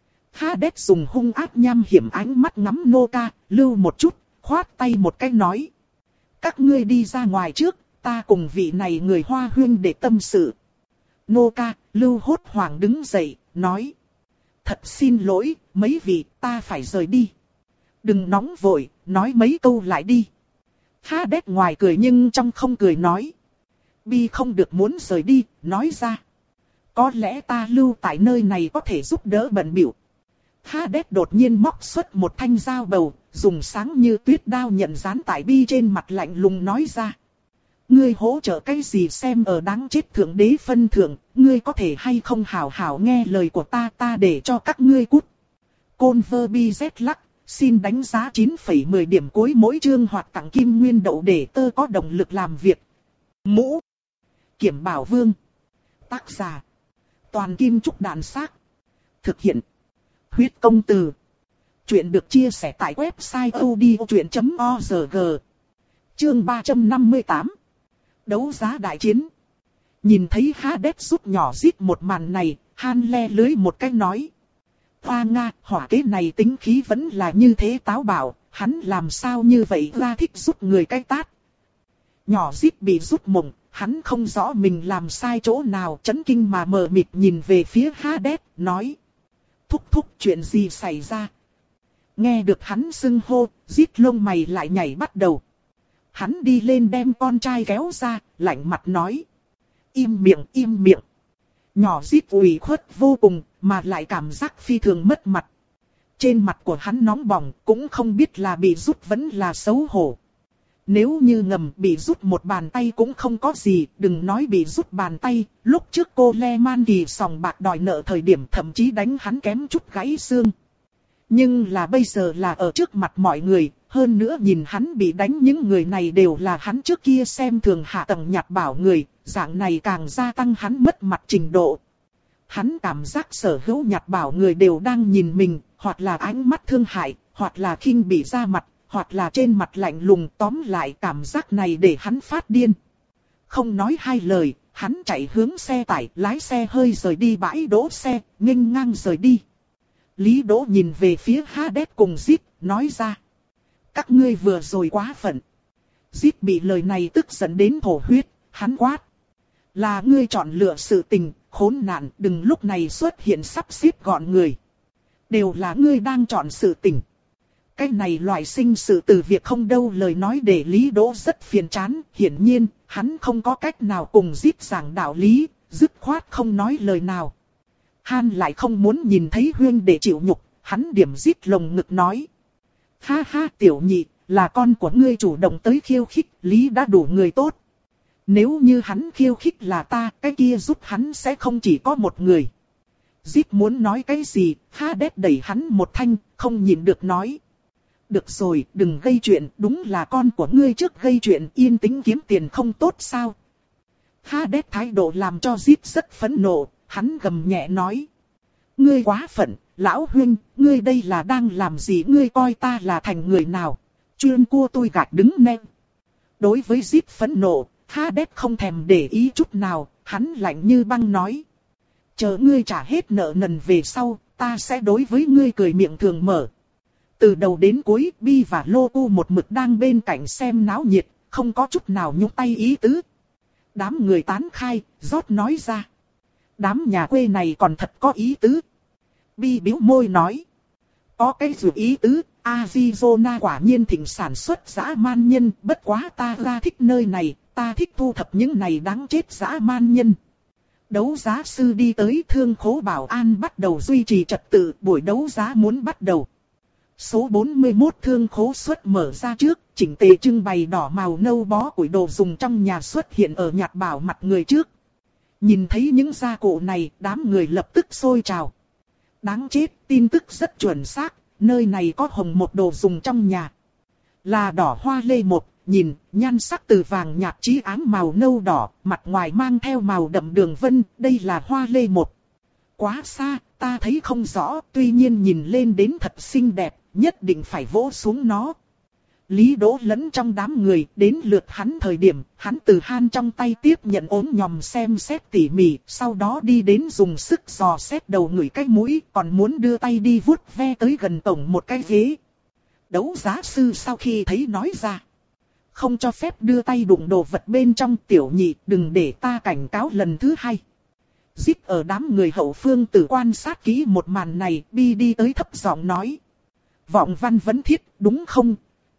Hades dùng hung ác nham hiểm ánh mắt ngắm Nô ca, Lưu một chút, khoát tay một cái nói. Các ngươi đi ra ngoài trước, ta cùng vị này người Hoa huyên để tâm sự. Nô ca, Lưu hốt hoảng đứng dậy, nói. Thật xin lỗi, mấy vị, ta phải rời đi. Đừng nóng vội, nói mấy câu lại đi. Hades ngoài cười nhưng trong không cười nói. Bi không được muốn rời đi, nói ra. Có lẽ ta lưu tại nơi này có thể giúp đỡ bận bịu. Hades đột nhiên móc xuất một thanh dao bầu, dùng sáng như tuyết đao nhận dán tại Bi trên mặt lạnh lùng nói ra. Ngươi hỗ trợ cái gì xem ở đáng chết thượng đế phân thượng, ngươi có thể hay không hảo hảo nghe lời của ta, ta để cho các ngươi cút. Côn vơ Bi Z lắc, xin đánh giá chín phẩy mười điểm cuối mỗi chương hoặc tặng kim nguyên đậu để tơ có động lực làm việc. Mũ Kiểm Bảo Vương. Tác giả Toàn Kim Trúc Đàn Xác. Thực hiện Huyết Công Từ. Chuyện được chia sẻ tại website odchuyện chấm org. Chương ba trăm năm mươi tám. Đấu giá đại chiến. Nhìn thấy Hades rút nhỏ Zip một màn này, Han le lưới một cái nói. Hoa Nga, hỏa kế này tính khí vẫn là như thế táo bạo, hắn làm sao như vậy ra thích rút người cái tát. Nhỏ Zip bị rút mộng, hắn không rõ mình làm sai chỗ nào, chấn kinh mà mờ mịt nhìn về phía Hades, nói. Thúc thúc chuyện gì xảy ra? Nghe được hắn xưng hô, Zip lông mày lại nhảy bắt đầu. Hắn đi lên đem con trai kéo ra, lạnh mặt nói. Im miệng, im miệng. Nhỏ Zip ủy khuất vô cùng, mà lại cảm giác phi thường mất mặt. Trên mặt của hắn nóng bỏng, cũng không biết là bị rút vẫn là xấu hổ. Nếu như ngầm bị rút một bàn tay cũng không có gì, đừng nói bị rút bàn tay, lúc trước cô Le Man Kỳ sòng bạc đòi nợ thời điểm thậm chí đánh hắn kém chút gãy xương. Nhưng là bây giờ là ở trước mặt mọi người, Hơn nữa nhìn hắn bị đánh, những người này đều là hắn trước kia xem thường hạ tầng nhặt bảo người, dạng này càng gia tăng hắn mất mặt trình độ. Hắn cảm giác sở hữu nhặt bảo người đều đang nhìn mình, hoặc là ánh mắt thương hại, hoặc là khinh bỉ ra mặt, hoặc là trên mặt lạnh lùng, tóm lại cảm giác này để hắn phát điên. Không nói hai lời, hắn chạy hướng xe tải, lái xe hơi rời đi bãi đỗ xe, nghênh ngang rời đi. Lý Đỗ nhìn về phía Hades cùng Zip, nói ra. Các ngươi vừa rồi quá phận. Zip bị lời này tức giận đến thổ huyết, hắn quát. Là ngươi chọn lựa sự tình, khốn nạn, đừng lúc này xuất hiện sắp xếp gọn người. Đều là ngươi đang chọn sự tình. Cái này loại sinh sự từ việc không đâu lời nói để Lý Đỗ rất phiền chán, hiển nhiên, hắn không có cách nào cùng Zip giảng đạo lý, dứt khoát không nói lời nào. Han lại không muốn nhìn thấy huyên để chịu nhục, hắn điểm Zip lồng ngực nói. Ha ha tiểu nhị, là con của ngươi chủ động tới khiêu khích, Lý đã đủ người tốt. Nếu như hắn khiêu khích là ta, cái kia giúp hắn sẽ không chỉ có một người. Zip muốn nói cái gì, Hades đẩy hắn một thanh, không nhịn được nói. Được rồi, đừng gây chuyện, đúng là con của ngươi trước gây chuyện, yên tĩnh kiếm tiền không tốt sao? Hades thái độ làm cho Zip rất phẫn nộ, hắn gầm nhẹ nói. Ngươi quá phận, lão huynh, ngươi đây là đang làm gì, ngươi coi ta là thành người nào? Chuyên cua tôi gạt đứng nè. Đối với Zip phẫn nộ, Hades không thèm để ý chút nào, hắn lạnh như băng nói. Chờ ngươi trả hết nợ nần về sau, ta sẽ đối với ngươi cười miệng thường mở. Từ đầu đến cuối, Bi và Loku một mực đang bên cạnh xem náo nhiệt, không có chút nào nhúc tay ý tứ. Đám người tán khai, rót nói ra. Đám nhà quê này còn thật có ý tứ. Bi bĩu môi nói. Có cái dù ý tứ, Arizona quả nhiên thịnh sản xuất dã man nhân, bất quá ta ra thích nơi này, ta thích thu thập những này đáng chết dã man nhân. Đấu giá sư đi tới thương khố bảo an bắt đầu duy trì trật tự, buổi đấu giá muốn bắt đầu. Số bốn mươi mốt thương khố suất mở ra trước, chỉnh tề trưng bày đỏ màu nâu bó củi đồ dùng trong nhà xuất hiện ở nhặt bảo mặt người trước. Nhìn thấy những gia cụ này, đám người lập tức sôi trào. Đáng chết, tin tức rất chuẩn xác, nơi này có hồng một đồ dùng trong nhà. Là đỏ hoa lê một, nhìn, nhan sắc từ vàng nhạt chí ám màu nâu đỏ, mặt ngoài mang theo màu đậm đường vân, đây là hoa lê một. Quá xa, ta thấy không rõ, tuy nhiên nhìn lên đến thật xinh đẹp, nhất định phải vỗ xuống nó. Lý Đỗ lẫn trong đám người, đến lượt hắn thời điểm, hắn từ Han trong tay tiếp nhận ốm nhòm xem xét tỉ mỉ, sau đó đi đến dùng sức dò xét đầu người cái mũi, còn muốn đưa tay đi vuốt ve tới gần tổng một cái ghế. Đấu giá sư sau khi thấy nói ra. Không cho phép đưa tay đụng đồ vật bên trong, tiểu nhị, đừng để ta cảnh cáo lần thứ hai. Zip ở đám người hậu phương tử quan sát kỹ một màn này, Bi đi tới thấp giọng nói. Vọng văn vấn thiết, đúng không?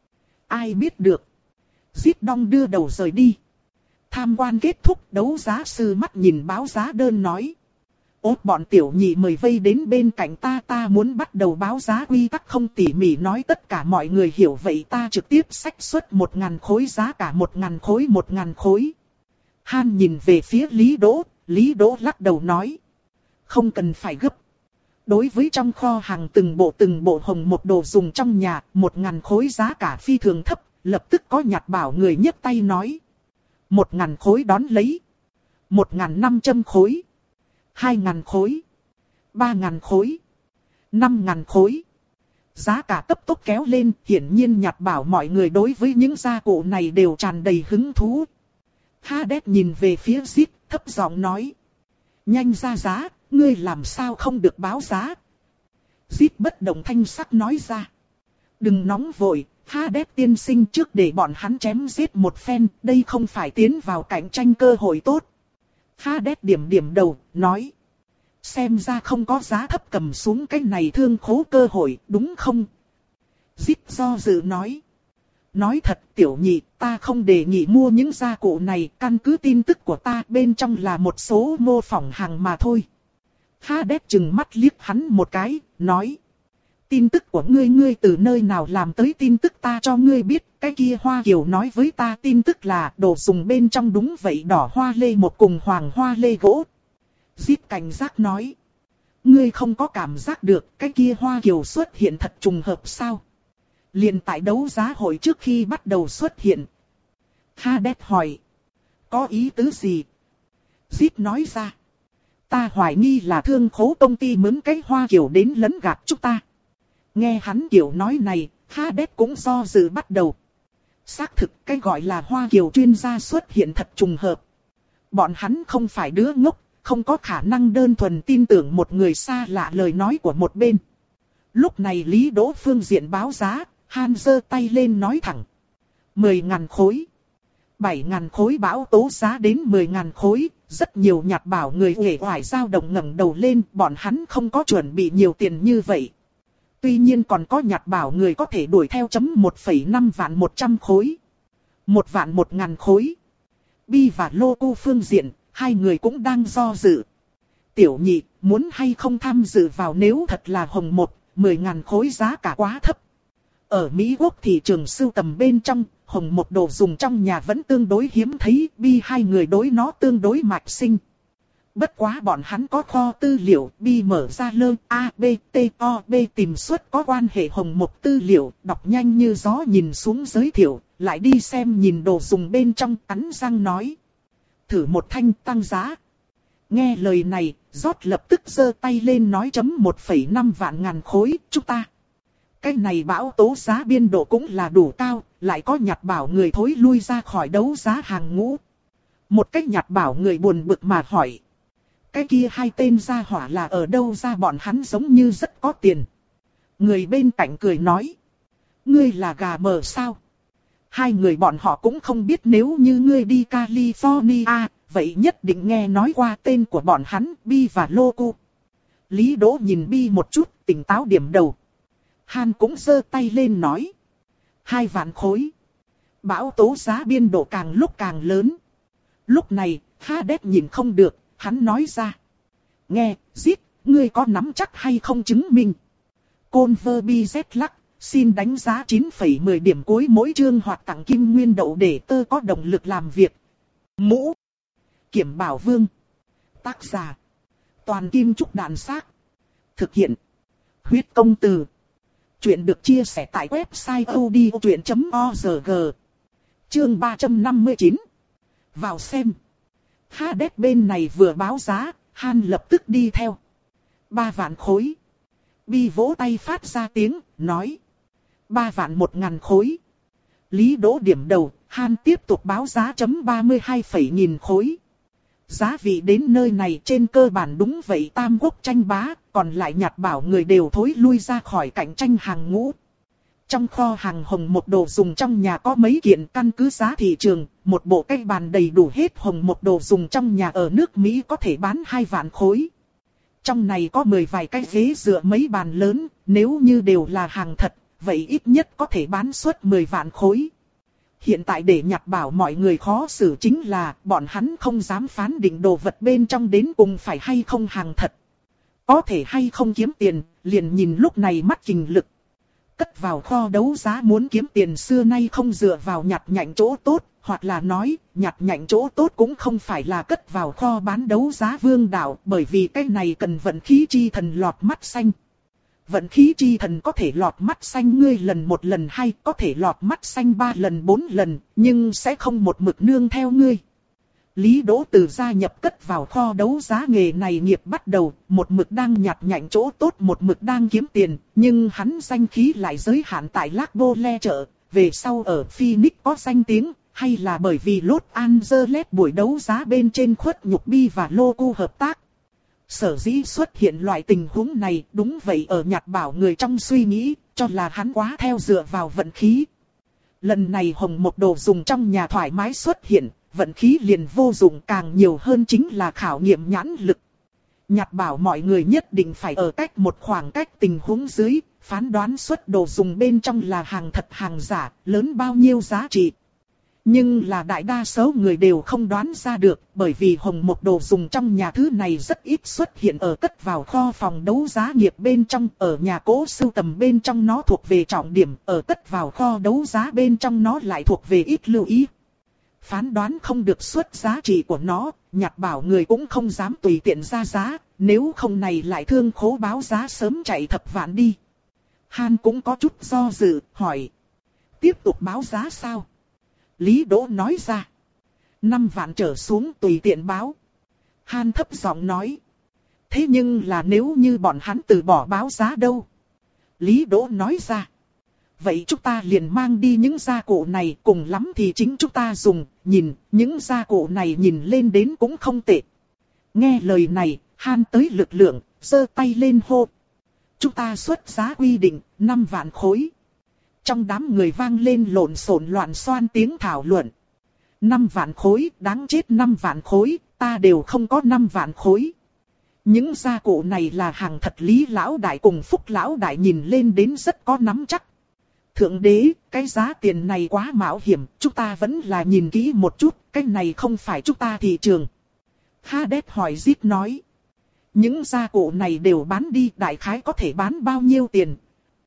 Ai biết được. Zip đong đưa đầu rời đi. Tham quan kết thúc, đấu giá sư mắt nhìn báo giá đơn nói. Ốt bọn tiểu nhị mời vây đến bên cạnh ta, ta muốn bắt đầu báo giá quy tắc không tỉ mỉ nói tất cả mọi người hiểu vậy, ta trực tiếp xách xuất một ngàn khối, giá cả một ngàn khối một ngàn khối. Han nhìn về phía Lý Đỗ, Lý Đỗ lắc đầu nói. Không cần phải gấp. Đối với trong kho hàng từng bộ từng bộ hồng một đồ dùng trong nhà, một ngàn khối giá cả phi thường thấp, lập tức có nhặt bảo người nhấc tay nói. Một ngàn khối đón lấy. Một ngàn năm trăm khối. Hai ngàn khối. Ba ngàn khối. Năm ngàn khối. Giá cả cấp tốc kéo lên, hiển nhiên nhặt bảo mọi người đối với những gia cụ này đều tràn đầy hứng thú. Hades nhìn về phía Zip, thấp giọng nói. Nhanh ra giá, ngươi làm sao không được báo giá. Zip bất động thanh sắc nói ra. Đừng nóng vội, Hades tiên sinh, trước để bọn hắn chém giết một phen, đây không phải tiến vào cạnh tranh cơ hội tốt. Hades điểm điểm đầu, nói. Xem ra không có giá thấp cầm xuống cái này thương khố cơ hội, đúng không? Zip do dự nói. Nói thật tiểu nhị, ta không đề nghị mua những gia cụ này, căn cứ tin tức của ta bên trong là một số mô phỏng hàng mà thôi. Hades chừng mắt liếc hắn một cái, nói. Tin tức của ngươi ngươi từ nơi nào làm tới tin tức ta cho ngươi biết, cái kia Hoa Kiều nói với ta tin tức là đồ dùng bên trong đúng vậy, đỏ hoa lê một cùng hoàng hoa lê gỗ. Zip cảnh giác nói. Ngươi không có cảm giác được cái kia Hoa Kiều xuất hiện thật trùng hợp sao? Liền tại đấu giá hội trước khi bắt đầu xuất hiện. Hades hỏi. Có ý tứ gì? Zip nói ra. Ta hoài nghi là thương khố công ty mướn cái Hoa Kiều đến lấn gạt chúng ta. Nghe hắn kiểu nói này, Hades cũng do dự bắt đầu. Xác thực cái gọi là Hoa Kiều chuyên gia xuất hiện thật trùng hợp. Bọn hắn không phải đứa ngốc, không có khả năng đơn thuần tin tưởng một người xa lạ lời nói của một bên. Lúc này Lý Đỗ phương diện báo giá, Han giơ tay lên nói thẳng. Mười ngàn khối. Bảy ngàn khối bão tố giá đến mười ngàn khối, rất nhiều nhặt bảo người uể oải dao động ngẩng đầu lên, bọn hắn không có chuẩn bị nhiều tiền như vậy. Tuy nhiên còn có nhặt bảo người có thể đuổi theo chấm một phẩy năm vạn một trăm khối. Một vạn một ngàn khối. Bi và Lô Cu phương diện, hai người cũng đang do dự. Tiểu nhị, muốn hay không tham dự vào nếu thật là hồng một, mười ngàn khối giá cả quá thấp. Ở Mỹ Quốc thị trường sưu tầm bên trong, hồng một đồ dùng trong nhà vẫn tương đối hiếm thấy, Bi hai người đối nó tương đối mạch sinh. Bất quá bọn hắn có kho tư liệu, Bi mở ra lơ A, B, T, O, B tìm suất có quan hệ hồng một tư liệu, đọc nhanh như gió nhìn xuống giới thiệu, lại đi xem nhìn đồ dùng bên trong, cắn răng nói. Thử một thanh tăng giá. Nghe lời này, Rót lập tức giơ tay lên nói chấm một phẩy năm vạn ngàn khối, chúng ta. Cái này bão tố giá biên độ cũng là đủ cao, lại có nhặt bảo người thối lui ra khỏi đấu giá hàng ngũ. Một cách nhặt bảo người buồn bực mà hỏi. Cái kia hai tên gia hỏa là ở đâu ra, bọn hắn giống như rất có tiền. Người bên cạnh cười nói. Ngươi là gà mờ sao? Hai người bọn họ cũng không biết nếu như ngươi đi California, vậy nhất định nghe nói qua tên của bọn hắn, Bi và Lô Cu. Lý Đỗ nhìn Bi một chút, tỉnh táo điểm đầu. Han cũng giơ tay lên nói. Hai vạn khối. Bão tố giá biên độ càng lúc càng lớn. Lúc này, Hades nhìn không được, hắn nói ra. Nghe, Zip, ngươi có nắm chắc hay không chứng minh? Converbi Z lắc, xin đánh giá chín phẩy mười điểm cuối mỗi chương hoặc tặng kim nguyên đậu để tơ có động lực làm việc. Mũ. Kiểm Bảo Vương. Tác giả. Toàn Kim Trúc Đàn Xác. Thực hiện. Huyết Công Từ. Chuyện được chia sẻ tại website odchuyện chấm org. Chương ba trăm năm mươi chín. Vào xem. Hades bên này vừa báo giá, Han lập tức đi theo. Ba vạn khối. Bi vỗ tay phát ra tiếng, nói. Ba vạn một ngàn khối. Lý Đỗ điểm đầu, Han tiếp tục báo giá chấm ba mươi hai phẩy nghìn khối. Giá vị đến nơi này trên cơ bản đúng vậy, tam quốc tranh bá, còn lại nhặt bảo người đều thối lui ra khỏi cạnh tranh hàng ngũ. Trong kho hàng hồng một đồ dùng trong nhà có mấy kiện, căn cứ giá thị trường, một bộ cây bàn đầy đủ hết hồng một đồ dùng trong nhà ở nước Mỹ có thể bán hai vạn khối. Trong này có mười vài cái ghế dựa mấy bàn lớn, nếu như đều là hàng thật, vậy ít nhất có thể bán suất mười vạn khối. Hiện tại để nhặt bảo mọi người khó xử chính là bọn hắn không dám phán định đồ vật bên trong đến cùng phải hay không hàng thật. Có thể hay không kiếm tiền, liền nhìn lúc này mắt kình lực. Cất vào kho đấu giá muốn kiếm tiền xưa nay không dựa vào nhặt nhạnh chỗ tốt, hoặc là nói, nhặt nhạnh chỗ tốt cũng không phải là cất vào kho bán đấu giá vương đạo, bởi vì cái này cần vận khí chi thần lọt mắt xanh. Vận khí chi thần có thể lọt mắt xanh ngươi lần một lần hai, có thể lọt mắt xanh ba lần bốn lần, nhưng sẽ không một mực nương theo ngươi. Lý Đỗ từ gia nhập cất vào kho đấu giá nghề này nghiệp bắt đầu, một mực đang nhặt nhạnh chỗ tốt, một mực đang kiếm tiền, nhưng hắn danh khí lại giới hạn tại Las Bole chợ, về sau ở Phoenix có danh tiếng, hay là bởi vì Los Angeles buổi đấu giá bên trên khuất nhục Bi và Lô Cu hợp tác. Sở dĩ xuất hiện loại tình huống này, đúng vậy, ở nhặt bảo người trong suy nghĩ, cho là hắn quá theo dựa vào vận khí. Lần này hồng một đồ dùng trong nhà thoải mái xuất hiện, vận khí liền vô dụng, càng nhiều hơn chính là khảo nghiệm nhãn lực. Nhặt bảo mọi người nhất định phải ở cách một khoảng cách tình huống dưới, phán đoán suất đồ dùng bên trong là hàng thật hàng giả, lớn bao nhiêu giá trị. Nhưng là đại đa số người đều không đoán ra được, bởi vì hồng một đồ dùng trong nhà thứ này rất ít xuất hiện ở cất vào kho phòng đấu giá nghiệp bên trong, ở nhà cố sưu tầm bên trong nó thuộc về trọng điểm, ở cất vào kho đấu giá bên trong nó lại thuộc về ít lưu ý. Phán đoán không được suất giá trị của nó, nhặt bảo người cũng không dám tùy tiện ra giá, nếu không này lại thương khố báo giá sớm chạy thập vạn đi. Han cũng có chút do dự, hỏi. Tiếp tục báo giá sao? Lý Đỗ nói ra. Năm vạn trở xuống tùy tiện báo. Han thấp giọng nói. Thế nhưng là nếu như bọn hắn từ bỏ báo giá đâu? Lý Đỗ nói ra. Vậy chúng ta liền mang đi những gia cụ này, cùng lắm thì chính chúng ta dùng, nhìn, những gia cụ này nhìn lên đến cũng không tệ. Nghe lời này, Han tới lực lượng, giơ tay lên hô. Chúng ta xuất giá quy định, năm vạn khối. Trong đám người vang lên lộn xộn loạn xoan tiếng thảo luận. Năm vạn khối, đáng chết năm vạn khối, ta đều không có năm vạn khối. Những gia cụ này là hàng thật. Lý lão đại cùng Phúc lão đại nhìn lên đến rất có nắm chắc. Thượng đế, cái giá tiền này quá mạo hiểm, chúng ta vẫn là nhìn kỹ một chút, cái này không phải chúng ta thị trường. Hades hỏi Zip nói. Những gia cụ này đều bán đi, đại khái có thể bán bao nhiêu tiền?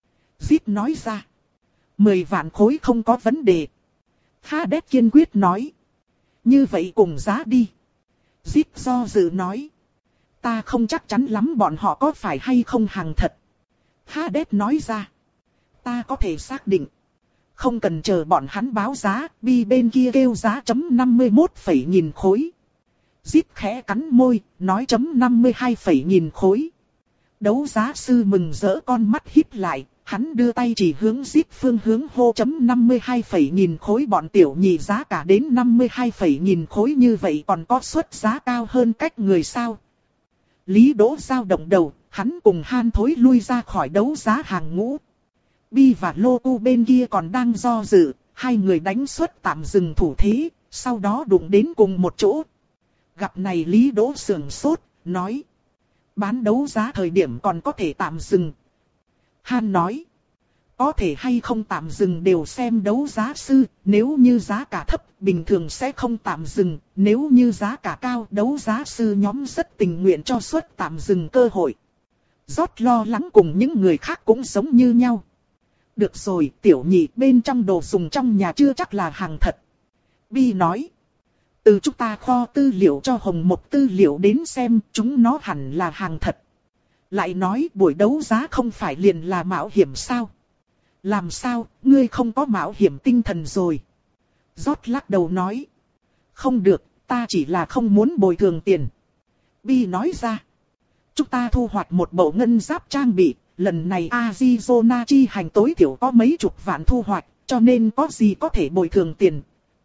Zip nói ra. Mười vạn khối không có vấn đề. Hades kiên quyết nói. Như vậy cùng giá đi. Zip do dự nói. Ta không chắc chắn lắm bọn họ có phải hay không hàng thật. Hades nói ra. Ta có thể xác định. Không cần chờ bọn hắn báo giá, Bi bên kia kêu giá chấm năm mươi mốt phẩy nghìn khối. Zip khẽ cắn môi, nói chấm năm mươi hai phẩy nghìn khối. Đấu giá sư mừng rỡ con mắt híp lại, hắn đưa tay chỉ hướng Zip phương hướng hô chấm năm mươi hai phẩy nghìn khối, bọn tiểu nhị giá cả đến năm mươi hai phẩy nghìn khối như vậy còn có suất giá cao hơn cách người sao. Lý Đỗ dao động đầu, hắn cùng Han thối lui ra khỏi đấu giá hàng ngũ. Bi và Lô Tu bên kia còn đang do dự, hai người đánh suất tạm dừng thủ thế, sau đó đụng đến cùng một chỗ. Gặp này Lý Đỗ sườn sốt, nói. Bán đấu giá thời điểm còn có thể tạm dừng. Han nói. Có thể hay không tạm dừng đều xem đấu giá sư, nếu như giá cả thấp, bình thường sẽ không tạm dừng, nếu như giá cả cao, đấu giá sư nhóm rất tình nguyện cho suất tạm dừng cơ hội. Rót lo lắng cùng những người khác cũng giống như nhau. Được rồi, tiểu nhị, bên trong đồ dùng trong nhà chưa chắc là hàng thật. Bi nói. Từ chúng ta kho tư liệu cho Hồng Một tư liệu đến xem, chúng nó hẳn là hàng thật. Lại nói buổi đấu giá không phải liền là mạo hiểm sao? Làm sao, ngươi không có mạo hiểm tinh thần rồi? Rót lắc đầu nói. Không được, ta chỉ là không muốn bồi thường tiền. Bi nói ra. Chúng ta thu hoạch một bộ ngân giáp trang bị, lần này Arizona chi hành tối thiểu có mấy chục vạn thu hoạch, cho nên có gì có thể bồi thường tiền.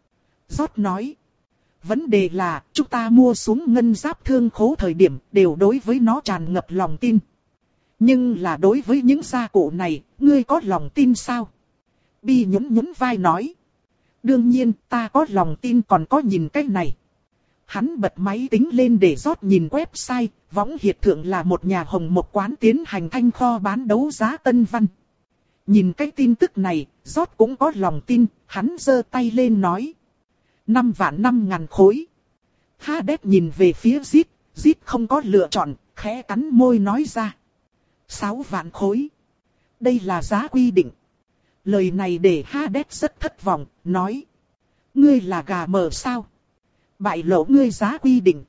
Rót nói. Vấn đề là, chúng ta mua xuống ngân giáp thương khố thời điểm, đều đối với nó tràn ngập lòng tin. Nhưng là đối với những gia cụ này, ngươi có lòng tin sao? Bi nhún nhún vai nói. Đương nhiên, ta có lòng tin, còn có nhìn cái này. Hắn bật máy tính lên để rót nhìn website, võng hiệt thượng là một nhà Hồng Một quán tiến hành thanh kho bán đấu giá tân văn. Nhìn cái tin tức này, rót cũng có lòng tin, hắn giơ tay lên nói. Năm vạn năm ngàn khối. Hades nhìn về phía Zip, Zip không có lựa chọn, khẽ cắn môi nói ra. Sáu vạn khối. Đây là giá quy định. Lời này để Hades rất thất vọng, nói. Ngươi là gà mờ sao? Bại lộ ngươi giá quy định.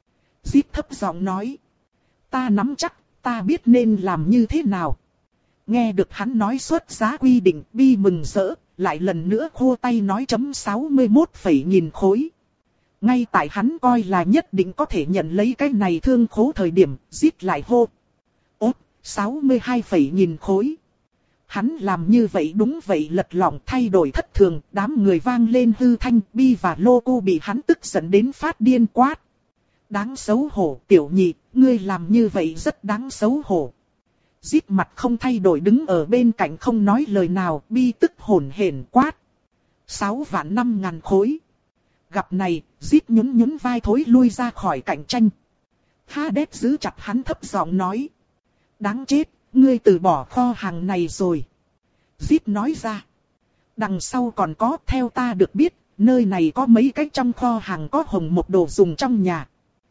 Zip thấp giọng nói. Ta nắm chắc, ta biết nên làm như thế nào. Nghe được hắn nói suất giá quy định, Bi mừng rỡ, lại lần nữa khô tay nói chấm sáu mươi mốt phẩy nghìn khối. Ngay tại hắn coi là nhất định có thể nhận lấy cái này thương khố thời điểm, Zip lại hô. Ốt, sáu mươi hai phẩy nghìn khối. Hắn làm như vậy đúng vậy lật lọng thay đổi thất thường, đám người vang lên hư thanh, Bi và Lô Cô bị hắn tức giận đến phát điên quát. Đáng xấu hổ, tiểu nhị, ngươi làm như vậy rất đáng xấu hổ. Zip mặt không thay đổi đứng ở bên cạnh không nói lời nào, Bi tức hổn hển quát. Sáu vạn năm ngàn khối. Gặp này, Zip nhún nhún vai thối lui ra khỏi cạnh tranh. Hades giữ chặt hắn thấp giọng nói. Đáng chết, ngươi từ bỏ kho hàng này rồi. Zip nói ra. Đằng sau còn có, theo ta được biết, nơi này có mấy cái trong kho hàng có Hồng Một đồ dùng trong nhà.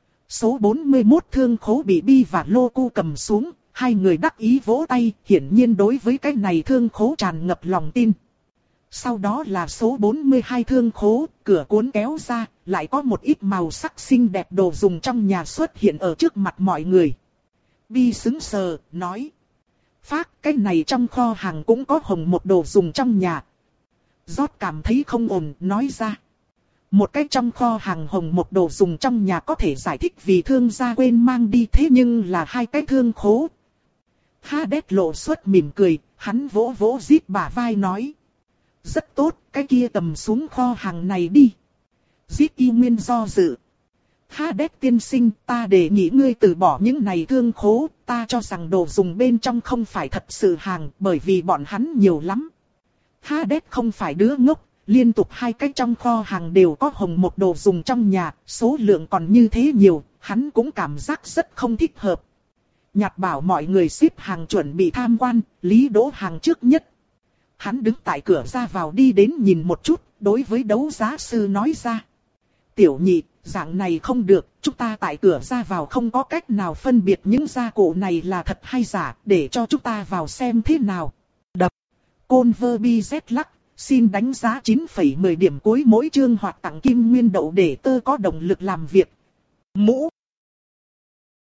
Số bốn mươi mốt thương khố bị Bi và Lô Cu cầm xuống, hai người đắc ý vỗ tay, hiển nhiên đối với cái này thương khố tràn ngập lòng tin. Sau đó là số bốn mươi hai thương khố, cửa cuốn kéo ra, lại có một ít màu sắc xinh đẹp đồ dùng trong nhà xuất hiện ở trước mặt mọi người. Bi sững sờ, nói. Phác, cái này trong kho hàng cũng có hồng một đồ dùng trong nhà. Rót cảm thấy không ổn, nói ra. Một cái trong kho hàng hồng một đồ dùng trong nhà có thể giải thích vì thương gia quên mang đi, thế nhưng là hai cái thương khố. Hades lộ xuất mỉm cười, hắn vỗ vỗ Zip bả vai nói. Rất tốt, cái kia cầm xuống kho hàng này đi. Zip y nguyên do dự. Hades tiên sinh, ta đề nghị ngươi từ bỏ những này thương khố, ta cho rằng đồ dùng bên trong không phải thật sự hàng, bởi vì bọn hắn nhiều lắm. Hades không phải đứa ngốc, liên tục hai cái trong kho hàng đều có hồng một đồ dùng trong nhà, số lượng còn như thế nhiều, hắn cũng cảm giác rất không thích hợp. Nhạt bảo mọi người xếp hàng chuẩn bị tham quan, Lý Đỗ hàng trước nhất. Hắn đứng tại cửa ra vào đi đến nhìn một chút, đối với đấu giá sư nói ra. Tiểu nhị, dạng này không được, chúng ta tại cửa ra vào không có cách nào phân biệt những gia cụ này là thật hay giả, để cho chúng ta vào xem thế nào. Đập. Côn vơ bi z lắc, xin đánh giá chín phẩy mười điểm cuối mỗi chương hoặc tặng kim nguyên đậu để tơ có động lực làm việc. Mũ.